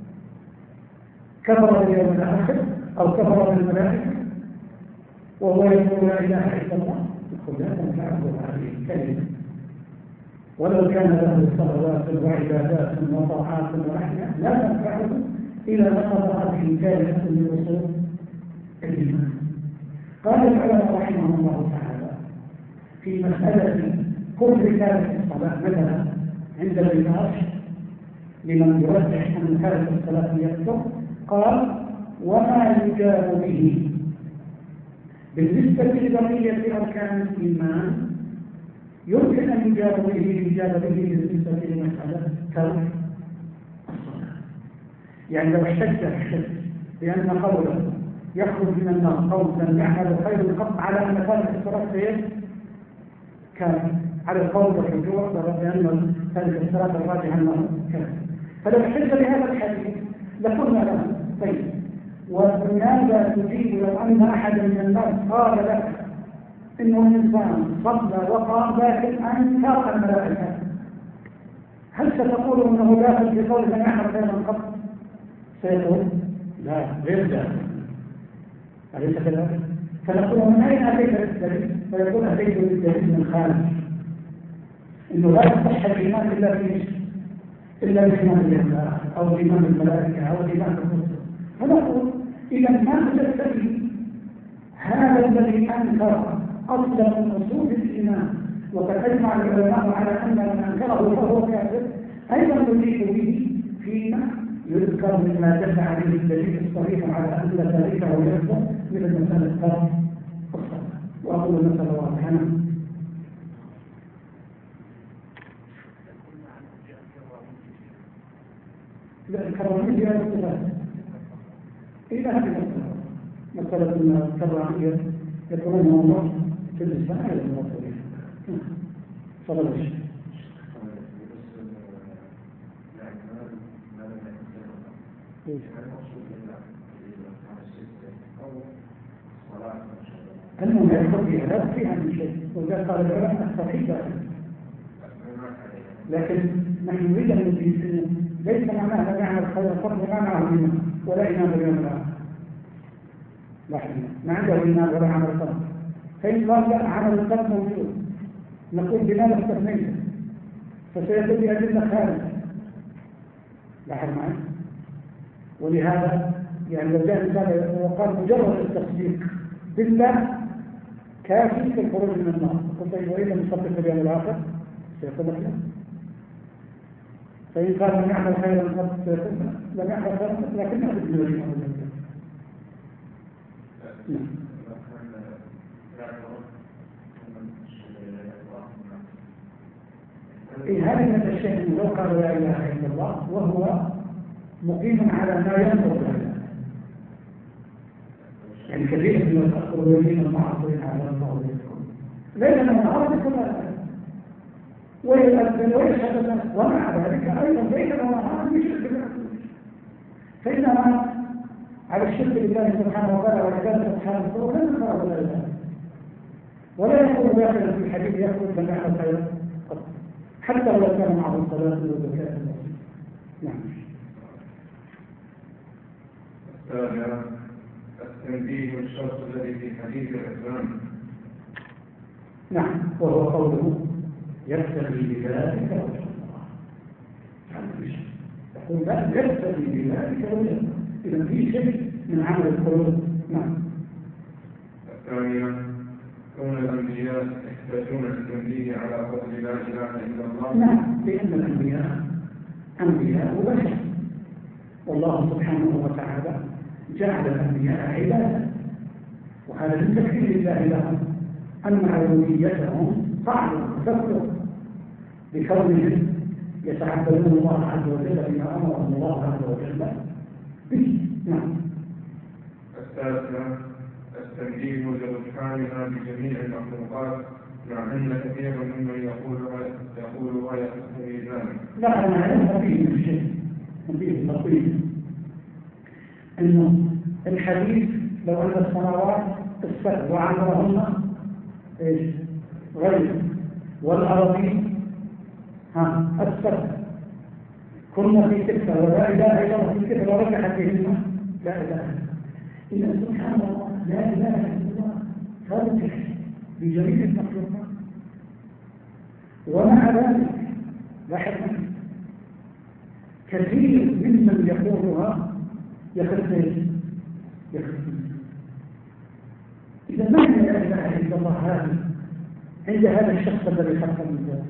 كفر باليوم الآخر أو كفر بالملائكة وهو يقول لا إله إلا الله، يقول لا تنفعه هذه الكلمة ولو كان له صلوات وعبادات وطاعات ورحمة لا تنفعه إذا نقض هذه الكلمة من أصول الإيمان. قال العلماء رحمهم الله تعالى في مسألة كفر تارك الصلاة مثلا عند النقاش لمن يرجح أن تارك الصلاة يكفر، قال وما يجاب به بالنسبة لبقية أركان الإيمان يمكن أن يجاب به بالنسبة لمسألة ترك الصلاة. يعني لو احتج بأن قوله يخرج من النار قول لم يعمل خير قط على أن تارك الصلاة خير كان على القول والرجوع بأن تارك الصلاة الراجح أنه كان. فلو احتج بهذا الحديث لقلنا له طيب ولماذا تجيب لو أن أحدا من الناس قال لك إنه الإنسان صلى وقام لكن أنكر الملائكة، هل ستقول إنه داخل في قول لم يعمل خيرا قط؟ سيقول لا غير داخل، أليس كذلك؟ فنقول من أين أتيت بالدليل؟ فيقول أتيت بالدليل من خارج، إنه لا يصح الإيمان إلا بإيمان الله أو بإيمان الملائكة أو بإيمان الرسل. فنقول إذا ما تستفيد هذا الذي أنكر أصلا من أصول الإيمان وقد أجمع العلماء على أن من أنكره فهو كافر، أيضا نضيف به فيما يذكر مما دل عليه الدليل الصريح على أن ذلك هو يكفر مثل مسألة ترك الصلاة. وأقول مسألة واضحة. لا الكرامية هي الصفات إلى هذه مسألة الكرامية يكون موضوع في الإسلام على الموضوع. صلى الله عليه وسلم. أنه يدخل فيها لا فيها من شيء، وإذا قال العلماء الصحيح لكن نحن نريد أن نجيب ليس معناه لم يعمل خير فضل معناه إيمان ولا إيمان باليوم الآخر. لاحظنا ما عنده إيمان ولا عمل فضل، فإن قال لا عمل الفضل موجود نقول بماذا استثنيت؟ فسيكون بأدلة خارجة. لاحظ معي. ولهذا يعني لو جاء مثال وقال مجرد التصديق بالله كافي في الخروج من النار، قلت وإذا مصدق باليوم الآخر سيكون لا. فإن قال لم يعمل خيرا قد سيكون لم يعمل خيرا لكنه بالدنيا. هذا من الشيء لو قال لا إله إلا الله وهو مقيم على ما ينظر له، يعني كثير من الأخرين المعاصرين على الله لأن المعاصر كلها ويؤذن ويشهد ومع ذلك أيضا بينما وهذا يشرك بالله. فإنما على الشرك بالله سبحانه وتعالى والعبادة سبحانه وتعالى لا نخرج ولا إله ولا يكون داخلا في الحديث يخرج من يعمل خيرا حتى لو كان معه الصلاة والزكاة. نعم. السابعة التنبيه الشرط الذي في حديث الإسلام. نعم وهو قوله يكتفي بذلك وجه الله. يقول لا يكتفي بذلك وجه الله، إذا في شيء من عمل القلوب. نعم. الثانية كون الأنبياء يحتاجون التنبيه على فضل لا إله إلا الله. نعم لأن الأنبياء أنبياء وبشر، والله سبحانه وتعالى جعل الأنبياء عبادا، وهذا من تكفير الله لهم أن عبوديتهم صعبة تكثر بكونهم يتعبدون الله عز وجل بما أمرهم الله عز وجل به. نعم. الثالثة التنبيه لرجحانها بجميع المخلوقات مع أن كثيرا ممن يقول ويقصد ذلك. لا أنا أعلم فيه من شيء فيه لطيف إنه الحديث لو أن السماوات السبع وعمرهن إيش غير والأرضين السبب كنا في تلك ولا إله إلا الله في تلك ورجحت بهن لا إله إلا سبحان الله لا إله إلا الله فرجح بجميع المخلوقات ومع ذلك لاحظ كثير ممن يقولها يخفف إذا ما هي لا إله إلا الله هذه عند هذا الشخص الذي خلق من ذلك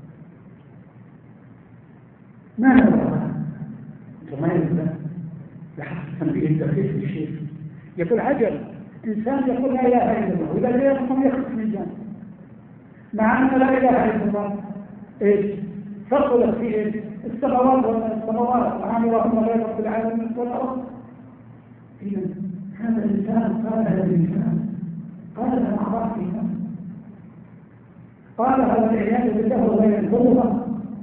ما نرى وما ينزل لحظة تنبيه الدقيق للشيء يقول عجل إنسان يقول لا إله إلا الله وإذا لا يقوم يخلق من ذلك مع أن لا إله إلا الله إيش فضلت في إيش السماوات وعمرهم غير رب العالمين والأرض إذا هذا الإنسان قال هذا الإنسان قال مع ضعفه قال هذا العياذ بالله غير الضرورة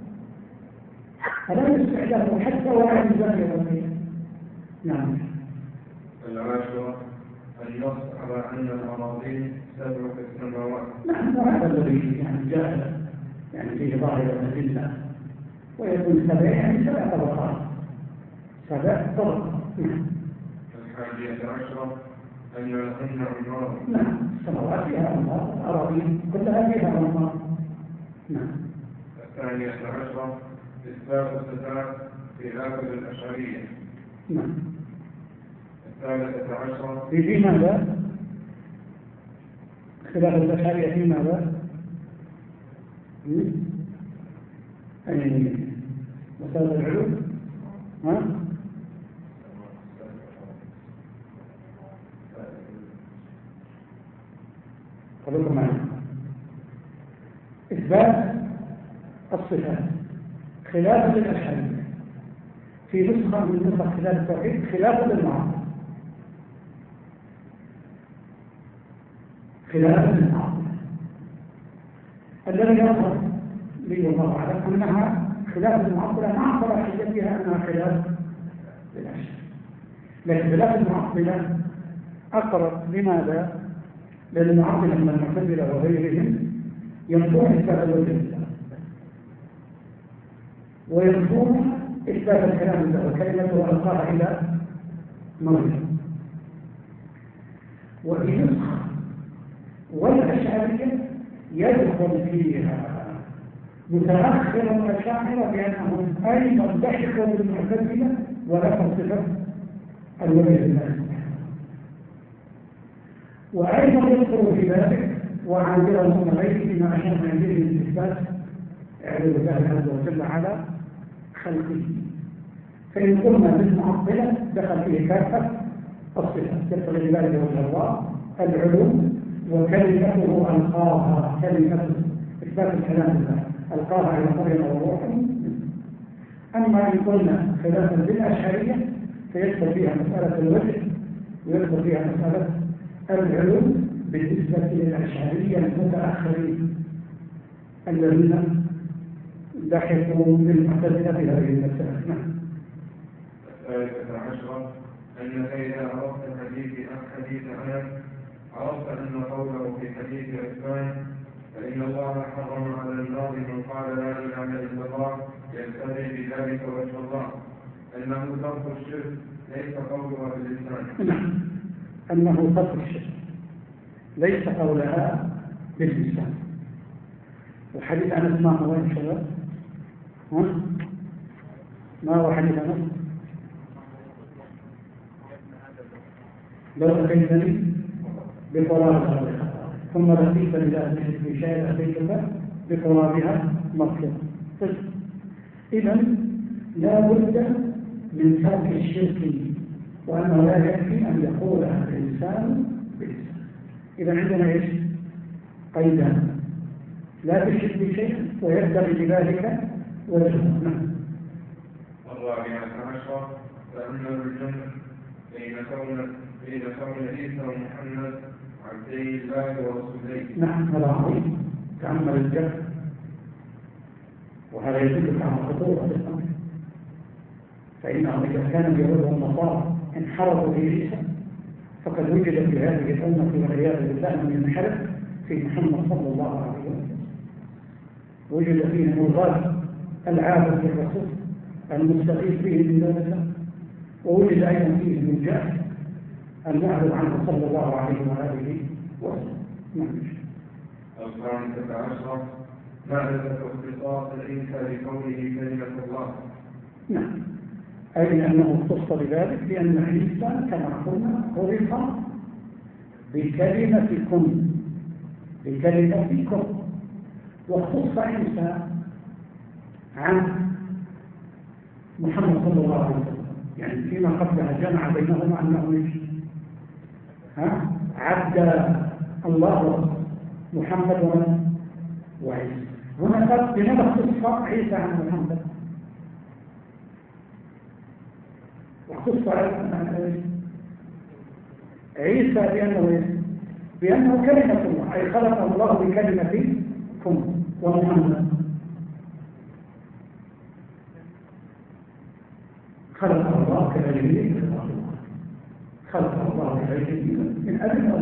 فلا يسمع له حتى ولا ينزل يوميا نعم العاشرة النص على أن الأراضين سبع السماوات نعم هذا الذي جاء في ظاهر الأدلة ويكون سبع يعني سبع طبقات الحادية عشرة أن يلهن النار نعم السماوات فيها أنهار الأراضين كلها فيها أنهار نعم الثانية عشرة إثبات الصفات في آخر الأشعرية نعم الثالثة عشرة في ماذا؟ خلاف الأشعرية في ماذا؟ أي مسألة العلوم خلوكم معي إثبات الصفات خلاف للأشعرية في نسخة من نسخ خلاف التوحيد خلاف للمعارضة الذي يظهر لي والله أعلم أنها خلاف المعطلة مع صلاحيتها أنها خلاف للأشعرية لكن خلاف المعطلة أقرب لماذا؟ لأن المعطلة من المعتزلة وغيرهم ينفون إثبات الوجه لله وينفون إثبات الكلام له وكلمته وألقاها إلى مريم وفي نسخة والأشعرية يدخل فيها متأخر الأشاعرة بأنهم أيضا ضحكوا بالمعتزلة ولكن صفة الوجه لله وأيضا يذكروا في ذلك وعندهم غيره بما أشار من عنده الإثبات إعلان الله عز وجل على خلقه فإن قلنا بالمعطلة دخل فيه كافة الصفات يدخل الله وجه الله العلوم وكلمته ألقاها كلمة إثبات الكلام الله ألقاها إلى مريم وروح أما إن قلنا خلافا بالأشعرية فيدخل فيها مسألة الوجه ويدخل فيها مسألة العلوم بالنسبة للأشعرية المتأخرين الذين لحقوا بالمعتزلة في هذه المسألة. الثالثة عشرة أنك إذا عرفت حديث أنس عرفت أن قوله في حديث عثمان فإن الله حرم على النار من قال لا إله إلا الله يستدعي بذلك وجه الله أنه ترك الشرك ليس قولها باللسان. نعم أنه ترك الشرك ليس قولها باللسان. الحديث أنس ما هو إن شاء الله؟ ما هو حديث أنس؟ لو أتيتني بقرابها ثم لقيت إلى في شيء أتيتك بقرابها مغفرة. إذا لا بد من ترك الشرك وأنه لا يكفي أن يقولها الإنسان باللسان. إذا عندنا إيش؟ قيدان لا تشرك بشيء ويبدأ بذلك وجهه. الرابعة عشرة فأن الجنة بين كون عيسى ومحمد عبدي الله ورسوليه. نعم هذا عظيم تأمل الجهل وهذا يدل على خطورة الأمر فإنهم إذا كان اليهود والنصارى انحرفوا في عيسى فقد وجد في هذه الأمة والعياذ بالله من ينحرف في محمد صلى الله عليه وسلم. وجد فيه مضاد العابد للرسول المستغيث به من ذلك، ووجد أيضا فيه من جهل المعرض عنه صلى الله عليه وآله وسلم. نعم. الخامسة عشرة معرفة اختصاص عيسى بقوله كلمة الله. نعم، أي أنه اختص بذلك لأن عيسى كما قلنا عرف بكلمة كن، واختص عيسى عن محمد صلى الله عليه وسلم، يعني فيما قبلها جمع بينهما أنه عبد الله محمد وعيسى. هنا قد لماذا اختص عيسى عن محمد واختص عيسى بأنه كلمة الله، أي خلق الله بكلمة كن، ومحمد خلق الله كغيره خلق الله كغيره من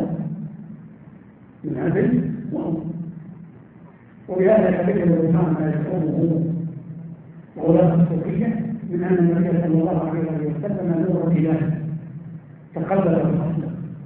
أبي وأم. ولهذا يتبين الإمام ما يفهمه علماء الصوفية من أن النبي صلى الله عليه وسلم نور إله تقلد الرسول،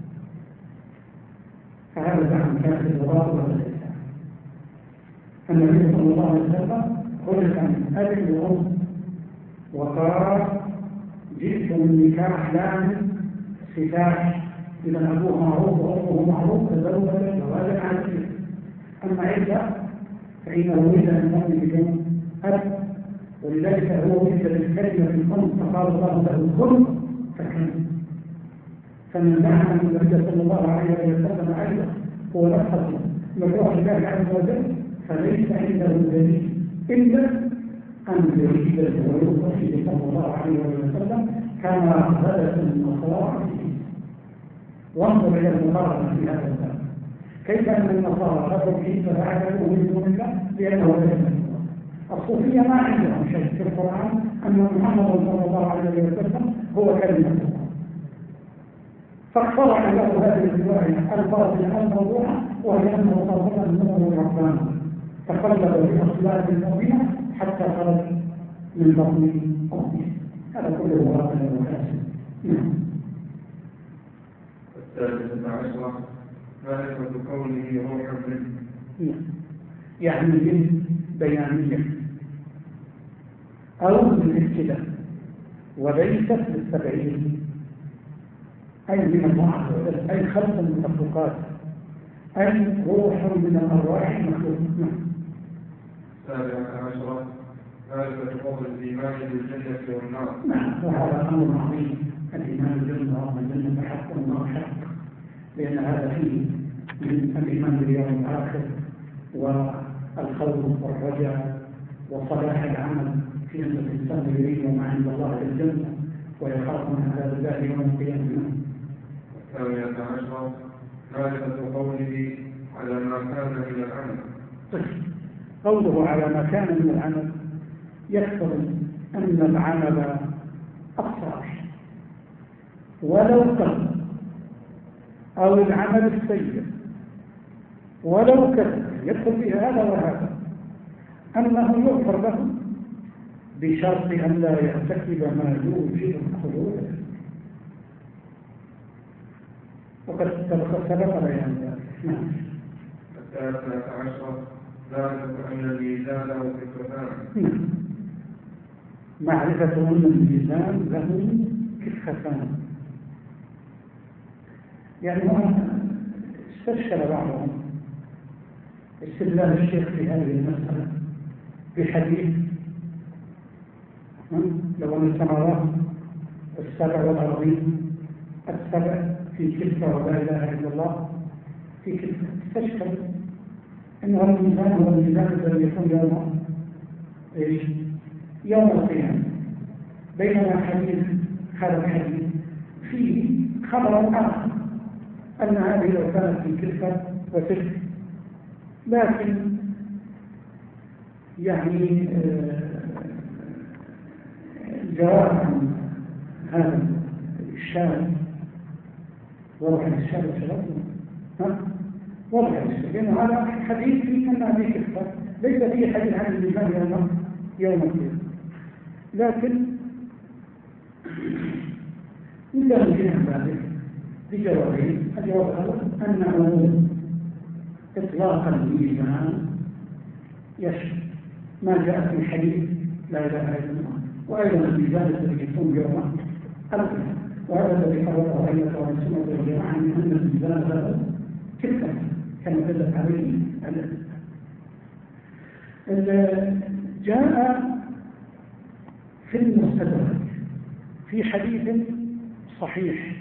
فهذا زعم كان الوراء والإسلام. النبي صلى الله عليه وسلم خلق من أبي وأم، وقال جئت من نكاح لا من سفاح، إذا أبوه معروف وأمه معروف فزوجت زواجا عاديا. أما عيسى فإنه ولد من أم أب، ولذلك هو ولد بالكلمة الأم، فقال الله له كن فكان. فمن زعم أن النبي صلى الله عليه وسلم أيضا هو نفسه من روح الله عز وجل، فليس عنده دليل إلا أن يريد الرسول صلى الله عليه وسلم كما بدت النصارى فيه. وانظر إلى المقارنة في هذا الباب، كيف أن النصارى خطوا فيه ففعلوا من دون الله لأنه كلمة الله. الصوفية ما عندهم شيء في القرآن أن محمد صلى الله عليه وسلم هو كلمة الله، فاخترع له هذه الرواية الباطلة الموضوعة، وهي أنه صادق النور الرحمن تقلب في أصلاب المؤمنة حتى خرج من بطن أمه. هذا كله باطل وفاسد. الثالثة عشرة معرفة كونه روحا منه، يعني من بيانية أو من ابتداء، وليست للتبعيد، أي من الله أي خلق من المخلوقات، أي روح من الأرواح المخلوقة. السابعة عشرة معرفة فضل الإيمان بالجنة والنار. نعم، وهذا أمر عظيم، الإيمان بالجنة والجنة حق والنار حق، لأن هذا فيه من الإيمان باليوم الآخر والخوف والرجاء وصلاح العمل في أن الإنسان يريد ما عند الله الجنة ويخاف من عذاب الله يوم القيامة. الثانية عشرة معرفة قوله على ما كان من العمل. قوله على ما كان من العمل يقتضي أن العمل الصالح ولو قل، أو العمل السيء ولو كذب، يدخل في هذا وهذا، أنه يغفر له بشرط أن لا يرتكب ما يوجب الخلود، وقد سبق بيان ذلك. الثالثة عشرة معرفة أن الميزان له كفتان. معرفة أن الميزان له كفتان، يعني هو استشكل بعضهم استدلال الشيخ في هذه المسألة بحديث لو أن السماوات السبع والأرضين السبع في كفة ولا إله إلا الله في كفة، استشكل أنه الميزان هو الميزان الذي يكون يوم القيامة، بينما حديث هذا الحديث فيه خبر آخر أن هذه لو كانت في كفة وتلك، لكن يعني الجواب عن هذا الشارع وضع الشارع شرطنا وضع الشارع، لأن هذا حديث فيه أن هذه كفة، ليس فيه حديث عن الميزان يوم يوم القيامة. لكن إذا نجينا ذلك بجوابين. الجواب الأول أنه إطلاق الميزان يشمل ما جاء في الحديث لا إله إلا الله، وأيضا الميزان الذي يكون يوم القيامة، وهذا الذي قرره أئمة أهل السنة والجماعة من أن الميزان هذا كفة كما دلت عليه جاء في المستدرك في حديث صحيح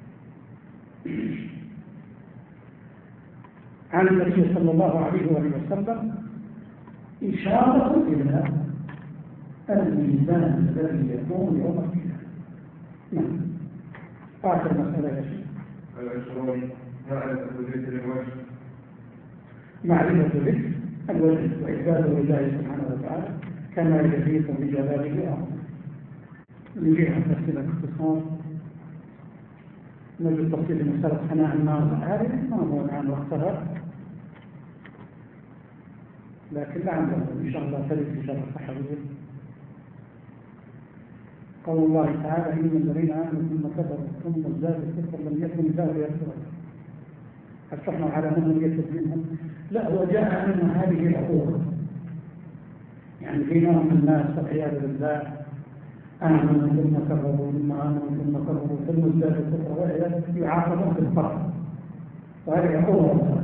عن النبي صلى الله عليه وسلم إشارة إلى الميزان الذي يكون يوم القيامة. نعم. آخر مسألة يا شيخ. العشرون معرفة ذكر الوجه. معرفة ذكر الوجه وإثباته لله سبحانه وتعالى كما يجزيكم بجلاله أمر. من جهة أسئلة اختصار نجد تفصيل مسألة حناء النار عارف ما هو الآن وقتها، لكن لعله إن شاء الله ترد في شرح الصحابية. قول الله تعالى إن الذين آمنوا ثم كفروا ثم ازدادوا كفرا لم يكن الله يغفر أفتحنا على من يكفر منهم. لا، وجاء أن هذه العقوبة يعني في نوع من الناس والعياذ بالله آمنوا ثم كفروا ثم آمنوا ثم كفروا ثم ازدادوا كفرا يعاقبون بالقتل، وهذه عقوبة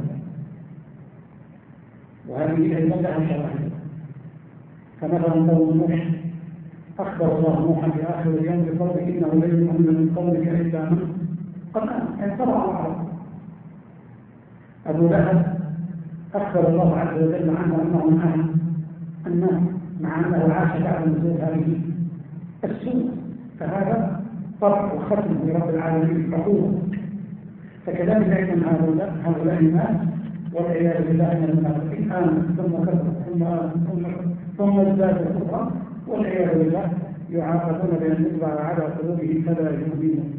وهذه أيضا لها شواهد. فمثلا قوم نوح أخبر الله نوحا في آخر اليوم بقوله إنه لن يؤمن من قومك إلا من قد آمن، يعني طبعا العرب. أبو لهب أخبر الله عز وجل عنه أنه مع أنه عاش بعد نزول هذه السنة، فهذا طبع وختم برب العالمين عقوبة. فكذلك أيضا هؤلاء الناس والعياذ بالله من المنافقين آمنوا ثم كفروا ثم ازدادوا كفرا والعياذ بالله يعاقبون بأن يطبع على قلوبهم فلا يؤمنون.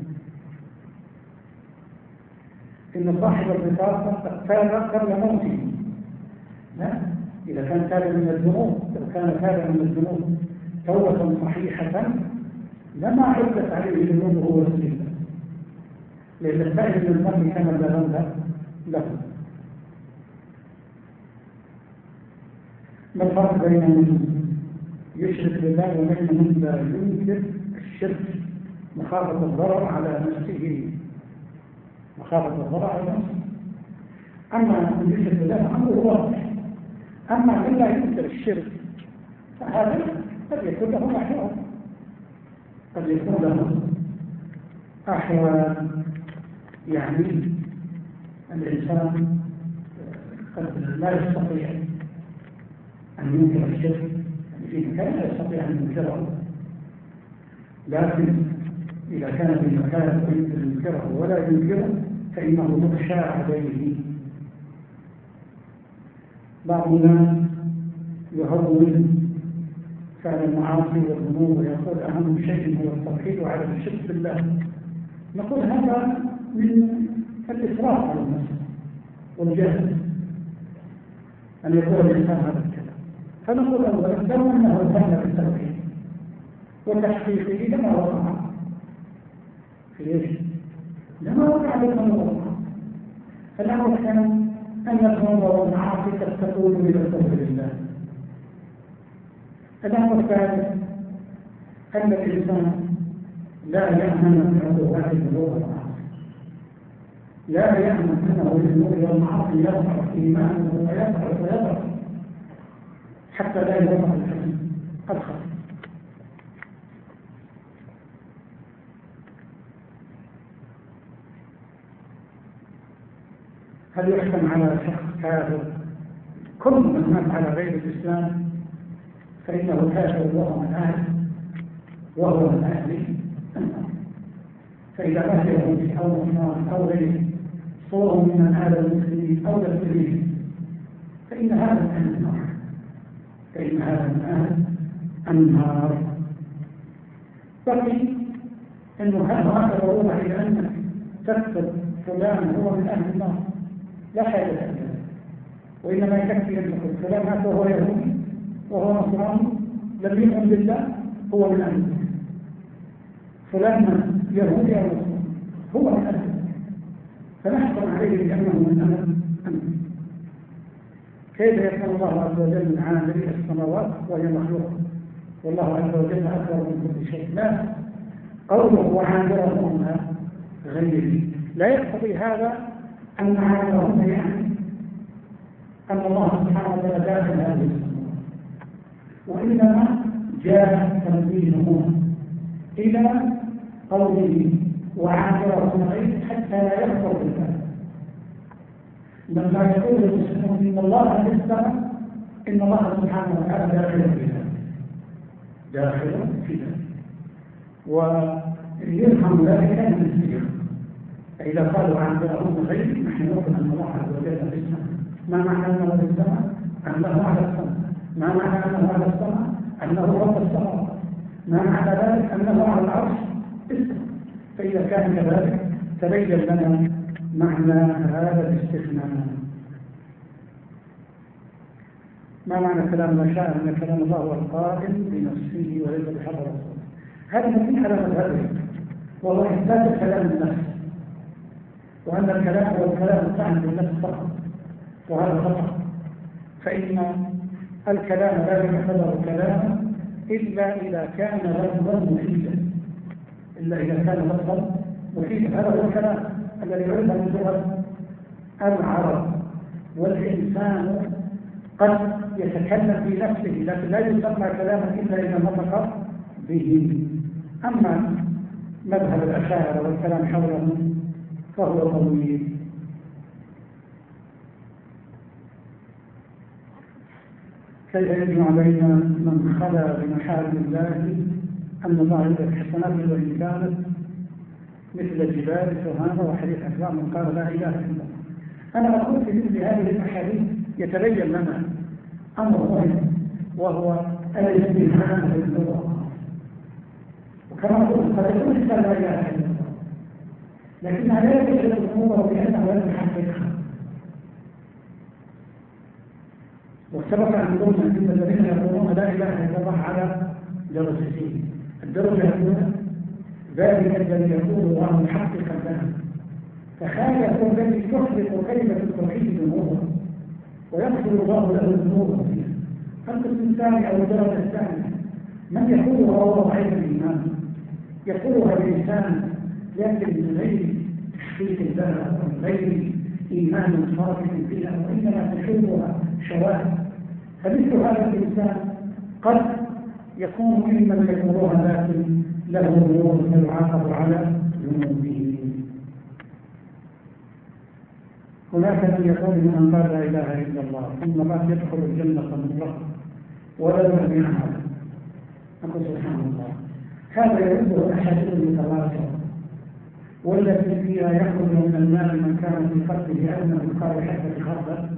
إن صاحب البطاقة قد تاب قبل موته. لا، إذا كان تاب من الذنوب، لو كان تاب من الذنوب توبة صحيحة لما عدت عليه ذنوبه وسلم، لأن التائب من المرء كما لا ذنب له. ما الفرق بين من يشرك بالله وبين من لا ينكر الشرك مخافة الضرر على نفسه؟ مخافة الضرر على نفسه. أما من يشرك بالله أمره واضح، أما من لا ينكر الشرك فهذا قد يكون له أحوال، قد يكون له أحوال. يعني الإنسان قد لا يستطيع أن ينكر الشرك، في مكان لا يستطيع أن ينكره، لكن إذا كان في مكان يمكن ينكره ولا ينكره فإنه يخشى عليه. بعض الناس يهون فعل المعاصي والذنوب ويقول أهم شيء هو التوحيد وعدم الشرك بالله. نقول هذا من الإسراف على النفس والجهل أن يقول الإنسان هذا الكلام. فنقول أولا لو أنه ظن بالتوحيد وتحقيقه لما وقع في ايش؟ لما وقع لما وقع. فالأمر كان أن الذنوب والمعاصي قد تقول إلى الكفر بالله. الأمر الثالث أن الإنسان لا يأمن من عقوبات الذنوب والمعاصي، لا يأمن أنه للذنوب والمعاصي يضعف إيمانه ويضعف حتى لا يوضع الحزن الخطأ. هل يحكم على شخص كافر كل من مات على غير الإسلام فإنه كافر وهو من أهل النار؟ فإذا مات يهودي أو نصراني أو غيره صور من أهل المسلمين أو المسلمين فإن هذا من أهل النار، فإن هذا من أهل النار. بقي أنه هذا ضرورة إلى أنك تكتب فلان هو من أهل النار، لا حاجة له، وإنما يكفي أن تقول فلان هذا وهو يهودي وهو نصراني لم يؤمن بالله هو من أهله، فلان يهودي أو مسلم هو من أهله، فنحكم عليه بأنه من أهله. كيف يكون الله عز وجل من عامل السماوات وهي مخلوقة والله عز وجل أكبر من كل شيء؟ لا، قوله وعاملهم غيره لا يقتضي هذا أن عاملهم يعني أن الله سبحانه وتعالى داخل هذه السماوات، وإنما جاء تنبيههم إلى قوله وعاملهم غيره حتى لا يكفر بذلك. لما يقول المسلمون إن الله في السماء إن الله سبحانه وتعالى داخل في ذلك، داخل في ذلك، ويفهم ذلك من السياق. فإذا قالوا عن ذلك غير نحن نؤمن أن الله عز وجل في السماء. ما معنى أنه في السماء؟ أنه على السماء. ما معنى أنه على السماء؟ أنه رب السماوات. ما معنى ذلك؟ أنه على العرش استوى. فإذا كان كذلك تبين لنا معنى هذا الاستثناء. ما معنى كلام المشاعر أن كلام الله هو القائل بنفسه وليس بحضر رسوله؟ هذا مبني على مذهبه، وهو إثبات الكلام النفس، وأن الكلام هو الكلام الطعن بالنفس فقط، وهذا خطأ. فإن الكلام لا يعتبر كلاما إلا إذا كان لفظا مفيدا، هذا هو الكلام الذي يعرف من لغة العرب. والإنسان قد يتكلم في نفسه لكن لا يسمى كلاما إلا إذا نطق به. أما مذهب الأشاعرة والكلام حوله فهو طويل. كيف يجمع بين من خلا بمحارم الله أن الله عنده حسنات وإن كانت مثل الجبال سهامة وحديث أكبر من قال لا إله إلا الله؟ أنا أقول في مثل هذه الأحاديث يتبين لنا أمر مهم، وهو الاستهانة باللغة. وكما قلت قد يكون لا إله إلا الله، لكنها لا يجب الأمور بأنه لم يحققها. وسبق أن قلنا أن الذين يقولون لا إله إلا الله على درجتين: الدرجة الأولى ذلك الذي يقول الله محققا له، فهذا هو الذي يحقق كلمة التوحيد بالنور ويغفر الله له الذنوب فيها. القسم الثاني أو الدرجة الثانية من يقولها وهو ضعيف الإيمان، يقولها بلسان لكن من غير تحقيق الله ومن غير إيمان صادق بها، وإنما تشوبها شواهد. فمثل هذا الإنسان قد يكون ممن يقولها لكن له ذنوب فيعاقب على ذنوبه. هناك من يقول من قال لا إله إلا الله ثم ما يدخل الجنة مطلقا ولا يؤمن عنها. نقول سبحان الله، هذا يرده الأحاديث المتواترة والتي فيها يخرج من الماء من كان في قلبه أنه قال حتى خربت،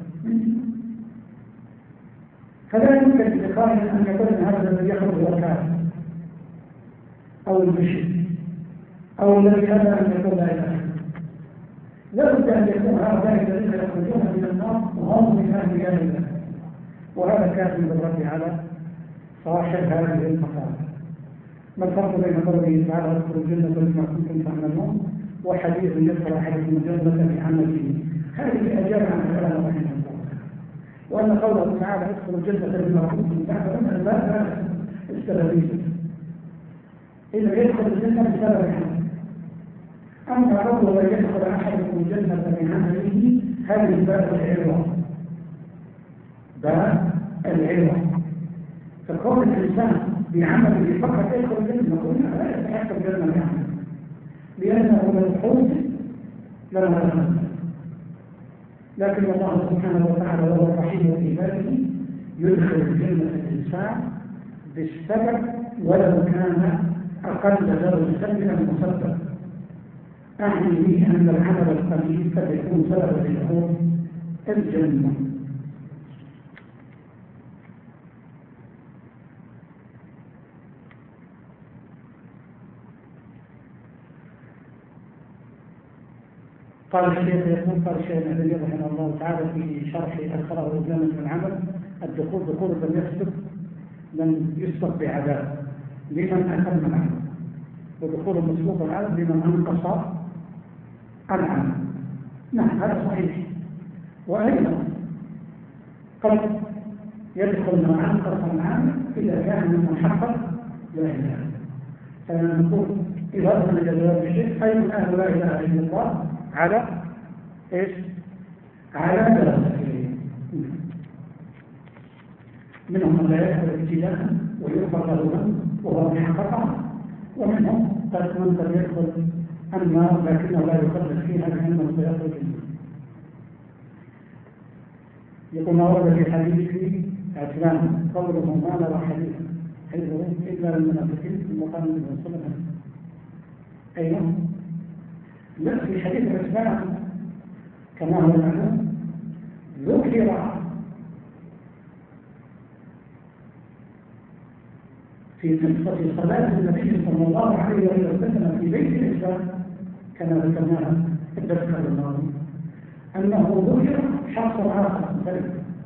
فلا يمكن لقائل أن يقول أن هذا الذي يخرج هو كافر أو المشرك أو الذي كان أن يقول لا إله. لا بد أن يكون هؤلاء الذين يخرجون من النار وهم من أهل الله، وهذا كافر بالرد على صاحب هذه المقالة. ما الفرق بين قوله تعالى ادخلوا الجنة بما كنتم تعملون وحديث يدخل أحدكم الجنة بعمله؟ هذه أجاب عن كلام رحمه الله. وأن قوله تعالى ادخلوا الجنة بما كنتم تعملون لا السببية، إذا يدخل الجنة بسبب الحمد. أما قوله يدخل أحدكم الجنة بعمله هذه باب العوض، باب العوض. فقول الإنسان بعمله فقط يدخل الجنة قلنا لا يستحق الجنة بعمله، لأنه ملحوظ لما نفسه. لكن الله سبحانه وتعالى وهو الرحيم بعباده يدخل الجنة الإنسان بالسبب ولو كان أقل درجة من المصدق. أعني به أن العمل القليل قد يكون سببا لدخول الجنة. قال الشيخ يقول قال الشيخ الذي رحمه الله تعالى في شرح أدخله الجنة من العمل الدخول لم يسبق لم يسبق بعذاب لمن أتم العمل، ودخول مسبوق العذاب لمن أنقص العمل. نعم هذا صحيح. وأيضا قد يدخل من أنقص العمل إذا كان من محقق لا إله إلا الله. فنقول إضافة إلى جواب الشيخ أي من أهل لا إله إلا الله على إيش؟ على درجتين. منهم من لا يدخل ابتداء ويغفر له وهو محقق، ومنهم من قد يدخل النار لكنه لا يخلد فيها لأنه سيخرج منه. يقول ما ورد في حديث عثمان قوله ما نرى حديثا إلا المنافقين في مقام النبي صلى الله عليه وسلم. أيضا لا في حديث عثمان كما هو معلوم ذكر في قصة صلاة النبي صلى الله عليه وسلم في بيت الإسلام كما ذكرناها في الدرس الماضي أنه ذكر شخص آخر مختلف،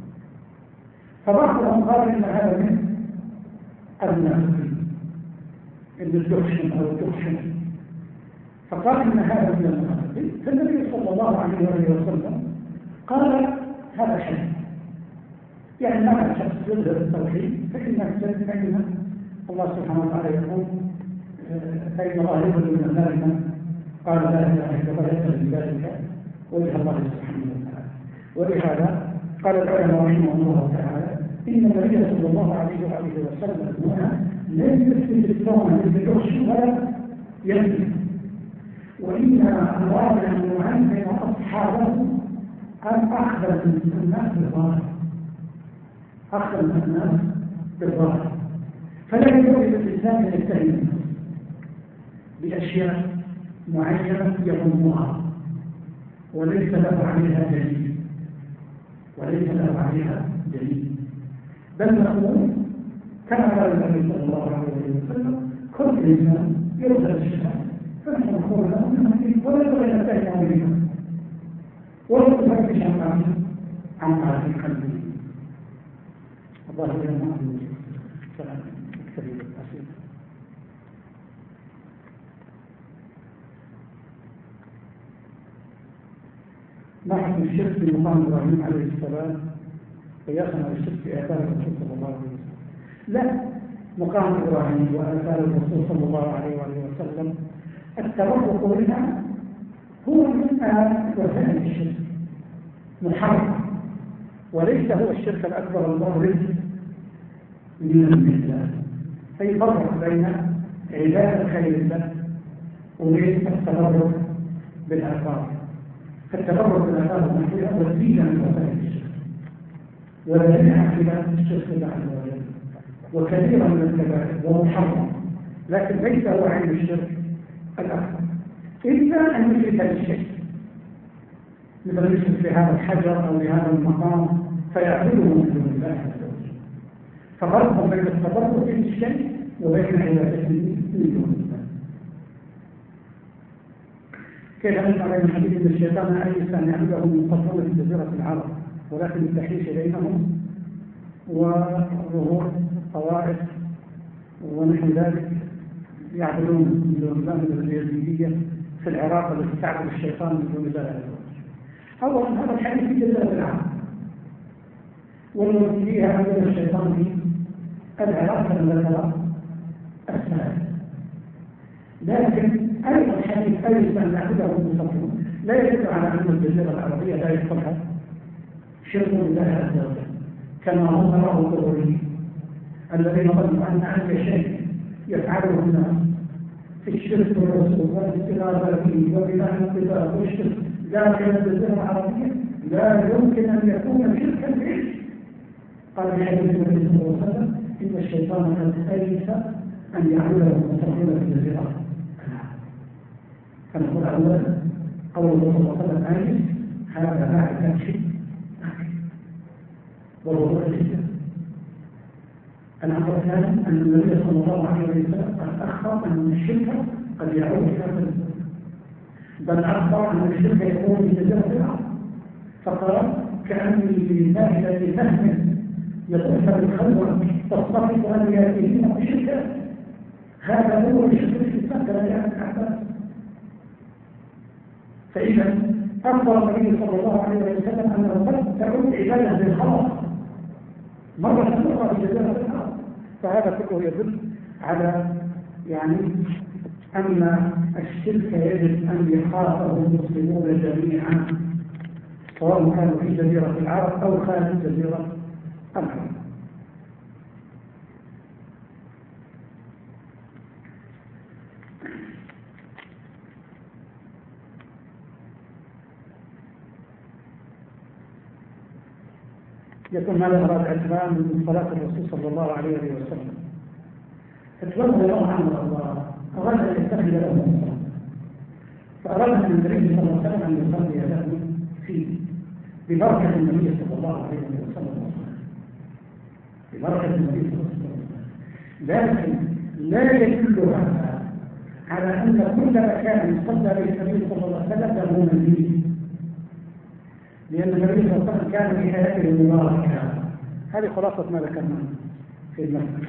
فبعضهم قال إن هذا من المنافقين ابن الدخشن أو الدخشن، فقال إن هذا من المنافقين. فالنبي صلى الله عليه وسلم قال هذا شيء، يعني ما كان شخص يظهر التوحيد فإنك تجد الله سبحانه وتعالى يقول فإن الله يظهر من النار قال لا إله إلا الله يسأل بذلك وجه الله سبحانه وتعالى. ولهذا قال العلماء رحمه الله تعالى إن النبي صلى الله عليه وسلم هنا لم يثبت الكون بالجرش ولا يثبت، وإنما أراد أن يعلم أصحابه أن أخذ الناس بالظاهر، أخذ الناس بالظاهر، فلا يوجد الإنسان يتهم بأشياء معينة يظنها وليس له عليها دليل، بل نقول كما قال النبي صلى الله عليه وسلم كل إنسان يظهر الشيطان فنحن نقول له ولا يبغي نتهم بها ولا تفتش عن قلبه. الله يرحمه سلام كريم أسير. نحن الشرك في مقام إبراهيم عليه السلام قياسا على الشرك في آثار الرسول صلى الله عليه وسلم. لا، مقام إبراهيم وآثار الرسول صلى الله عليه وسلم التبرك بها هو من وسائل الشرك محرم، وليس هو الشرك الأكبر المورد من المثال. في فرق بين عبادة خير الله وبين التبرك بالآثار. فالتبرك بالآثار المحيطة وسيلة من وسائل الشرك، ولا ينفع إلى الشرك الله عز وجل، وكثيرا من الكبائر ومحرم، لكن ليس هو عين الشرك الأكبر إلا أن يشرك بالشرك، مثل يشرك في هذا الحجر أو لهذا المقام فيعبده من دون الله عز وجل. ففرق بين التبرك بالشرك وبين عبادته من دون الله. كيف نسمع بين حديث ان الشيطان ايس ان يعبده من قطرون في جزيره العرب، ولكن التحريش بينهم وظهور طوائف ونحو ذلك يعبدون من دون الله من اليزيديه في العراق التي تعبد الشيطان من دون الله عز وجل. اولا هذا الحديث في جزيره العرب، والذي فيها عبد الشيطان في العراق كما ذكر السلام. لكن أيضا الحديث أيضا أن نعبده المصطفون لا يدل على أن الجزيرة العربية لا يدخلها شرك بالله عز وجل كما هم رأوا الظهوريين الذين ظنوا أن أي شيء يفعله الناس في الشرك والرسول والاستغاثة فيه وبناء الانقطاع والشرك داخل الجزيرة العربية لا يمكن أن يكون شركا به. قال الحديث النبي صلى الله عليه وسلم إن الشيطان قد أيس أن يعبده المصطفون في الجزيرة. فنقول أولا قول الله صلى الله عليه وسلم آيس هذا بعد شيء وهو الإسلام. الأمر الثاني أن النبي صلى الله عليه وسلم قد أخبر أن الشرك قد يعود إلى الظلم، بل أخبر أن الشرك يكون في جزيرة الأرض، فقال كأني لله الذي فهم يطوف بالخلوة تصطفق أن يأتيهن بشدة. هذا هو الشرك في الإسلام كما جاء في الأحداث. فإذا أخبر النبي صلى الله عليه وسلم أنه قد تعود عبادة بالخلاص مرة أخرى في جزيرة الأرض. فهذا كله يدل على أن الشرك يجب أن يخافه المسلمون جميعا، سواء كانوا في جزيرة العرب أو خارج جزيرة العرب. يكون هذا أراد عتبان من صلاة الرسول صلى الله عليه وسلم. عتبان رضي الله عنه أراد أن يستخدم له الصلاة، فأراد من النبي صلى الله عليه وسلم أن يصلي له فيه ببركة النبي صلى الله عليه وسلم، ببركة النبي صلى الله عليه وسلم. لكن لا يدل هذا على أن كل مكان صلى به النبي صلى الله عليه وسلم له مزيد، لأن النبي صلى الله عليه وسلم كان في حياته المباركة. هذه خلاصة ما ذكرنا في المسجد.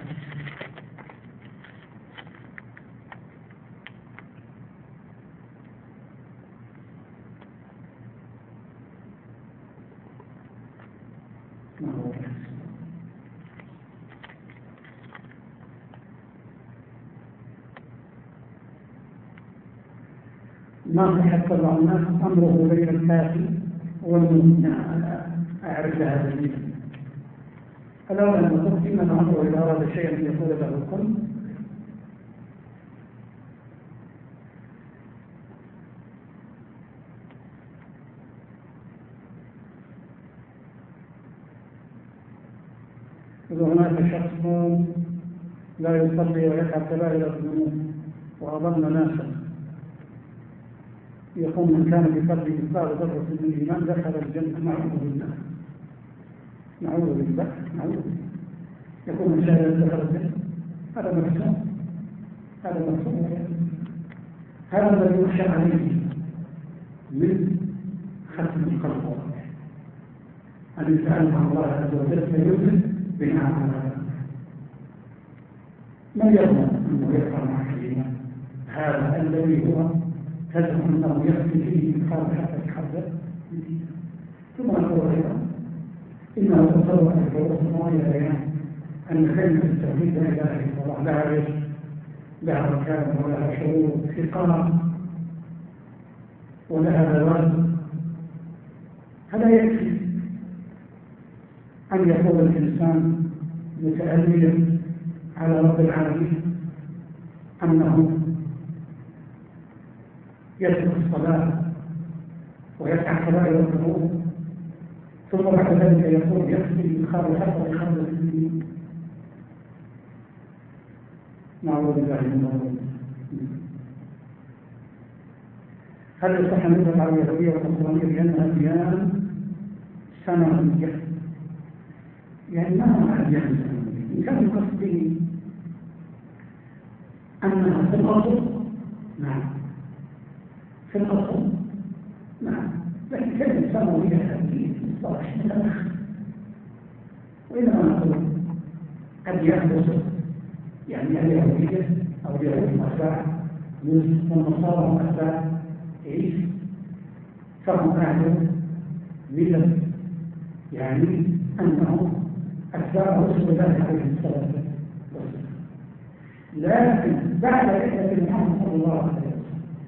ما يحصل على الناس أمره بين الكافي والممتنع. أعرف هذا الدين. فلو أن نقول إنما أمره إذا أراد شيئا يقول له الكل. إذا هناك شخص لا يصلي ويفعل كبائر الذنوب وأضل ناسا، يقوم من كان بقلبه مثقال ذرة من الإيمان دخل الجنة. نعوذ بالله، نعوذ بالله، نعوذ بالله. يقوم من شاهد دخل الجنة. هذا مرسوم، هذا مرسوم. هذا الذي يخشى عليه من ختم القلب، أن يسأل عن الله عز وجل فيؤمن بناء على هذا. ما يضمن أنه يقرأ مع الإيمان هذا الذي هو تزعم أنه يأتي فيه من خارج حتى يتحدث. ثم نقول أيضا إنه تصور أن الحروف المعينة بيان أن كلمة التوحيد لا إله إلا الله لها وجه، لها أركان ولها شروط ثقات ولها ذوات. هذا يكفي أن يكون الإنسان متأملا على رب العالمين أنه يترك الصلاة ويفعل كبائر الذنوب، ثم بعد ذلك يقول يكفي من خارج حتى يخرج الدين. نعوذ بالله من ذلك. هل يصح أن يطلق على اليهودية والنصرانية بأنها أديان سماوية؟ يعني ما هو أديان سماوية؟ إن كان قصده أنها في الأصل نعم، في الأصل نعم، لكن كلمة سماوية هذه مصطلح متأخر. وإنما نقول أديان بسيطة، يعني اليهودية أو اليهود أتباع يوسف والنصارى أتباع عيسى، فهم أهل ملة، يعني أنهم أتباع رسول الله عليه الصلاة والسلام. لكن بعد رحلة محمد صلى الله عليه وسلم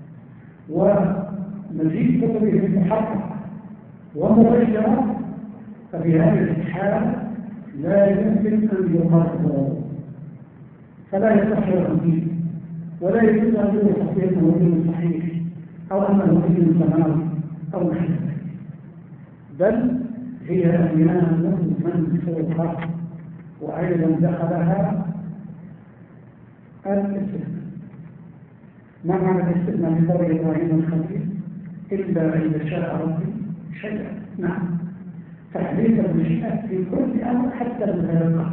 ومزيد كتبه المحقق ومبشرة، ففي هذه الحالة لا يمكن أن يقرروا، فلا يصح الدين ولا يجوز أن يصح أنه دين صحيح أو أنه دين سماوي أو نحو ذلك، بل هي أديان منسوخة. وأيضا دخلها الاستثناء. ما معنى الاستثناء من قول إبراهيم الخليل؟ إلا أن يشاء ربي شيئا. نعم، تحديث المشيئة في كل أمر حتى المتيقن،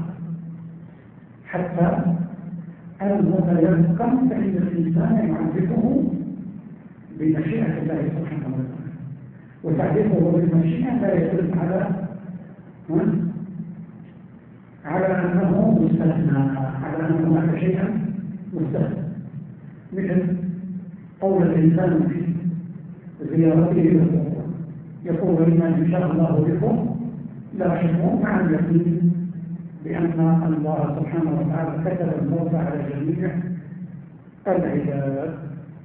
حتى المتيقن فإن الإنسان يعرفه بمشيئة الله سبحانه وتعالى، وتعريفه بالمشيئة لا يدل على على أنه مستثنى، على أن هناك شيئا مستثنى، مثل قول الإنسان في زيارته للقبور يقول إن شاء الله بكم لا شك مع اليقين بأن الله سبحانه وتعالى كتب الموت على جميع العباد.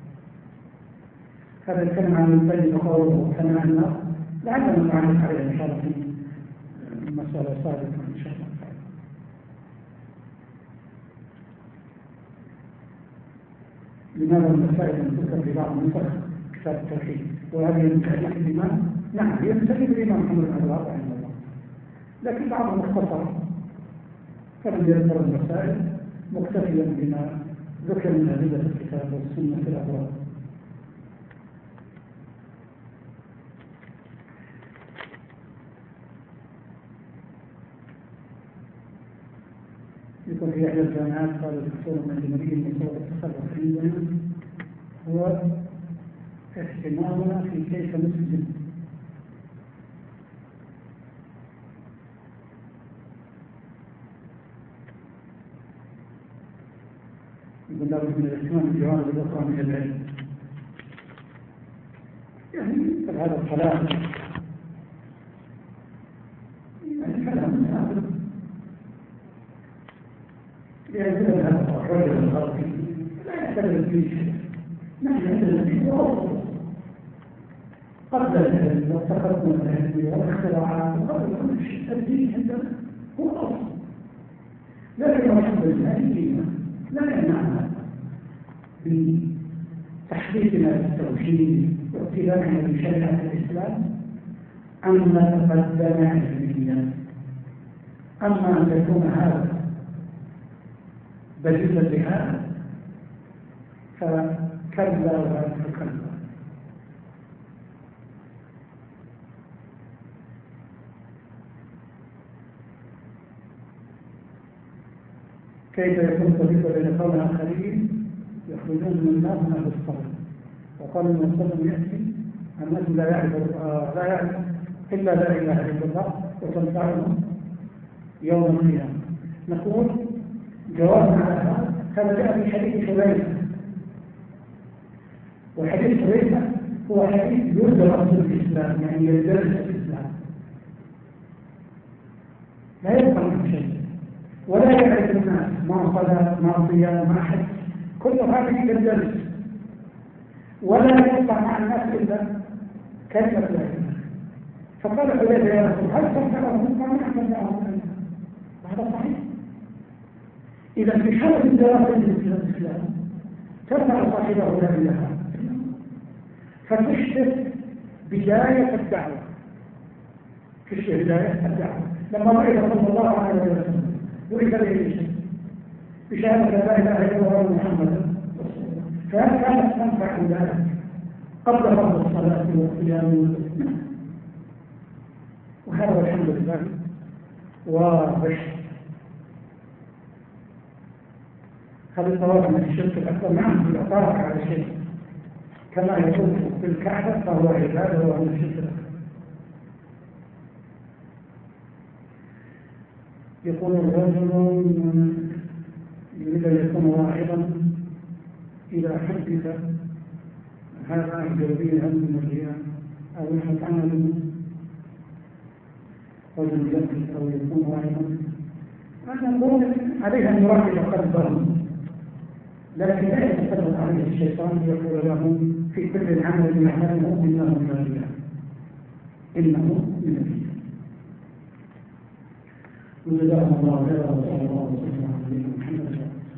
هذا الكلام عن الطيب قوله كما أن لعلنا نعرف عليه إن شاء الله في مسألة سابقة إن شاء الله. لماذا المسائل تذكر في بعض النسخ كتاب التوحيد؟ وهذه يمتلك الإمام؟ نعم يمتلك الإمام محمد بن الله رحمه الله، لكن بعض مختصر فلم يذكر المسائل مكتفيا بما ذكر من أدلة الكتاب والسنة في الأبواب. يكون في إحدى الجامعات قال الدكتور المجمري المصور التصرف عندنا هو اهتمامنا في كيف نسلم. يقول لابد من الاهتمام بالجوانب الأخرى من العلم، يعني هذا الكلام كلام سابق لأن هذا الرجل الغربي لا يعتبر فيه شيء. نحن عندنا فيه قبل العلم والتقدم العلمي والاختراعات وقبل كل شيء الدين عندنا هو أصل، لكن الحمد لله الدين لا يمنعنا بتحقيقنا للتوحيد واتباعنا لشريعة الإسلام أن نتقدم علميا. أما أن يكون هذا بديلا لهذا فكلا ولا تكلا. كيف يكون طريق بين قوم آخرين يخرجون من النار من أهل الصلاة؟ وقال من وسلم يأتي الناس لا يعرف إلا لا إله إلا الله وتنفعهم يوم القيامة. نقول جوابنا على هذا جاء في حديث حذيفة، وحديث حذيفة هو حديث يدرس الإسلام، يعني يدرس الإسلام، لا يبقى منه شيء ولا يعرف الناس ما صلاة ما صيام ما حج، كل هذه يدرس، ولا يبقى مع الناس إلا كلمة لا إله. فقال حذيفة يا رسول هل تنفعهم ما نحن؟ هذا صحيح. إذا في حالة الدراسة الإسلام ترفع صاحبه لا إله فتشتت بداية الدعوة، تشتت بداية الدعوة. لما رأيت صلى الله عليه وسلم يريد به بشهادة لا إله إلا الله محمد، فهل كانت تنفع ذلك قبل فرض الصلاة والصيام؟ وهذا الحمد لله واضح. هذا الطواف من الشرك الأكبر معه في الأطارك على شيء كما يقول في الكعبة فهو عبادة وهو من الشرك الأكبر. يقول الرجل يريد أن يكون واعظا إذا حدث هذا الجلبية هم الرياء أو يتعامل رجل يبكي أو يكون واعظا، أنا نقول عليه أن يراقب قلبه، لكن لا يتسلط عليه الشيطان يقول له في كل العمل يعمله إنه من الرياء، إنه من الرياء. وجزاهم الله خيرا وصلى الله وسلم على نبينا محمد.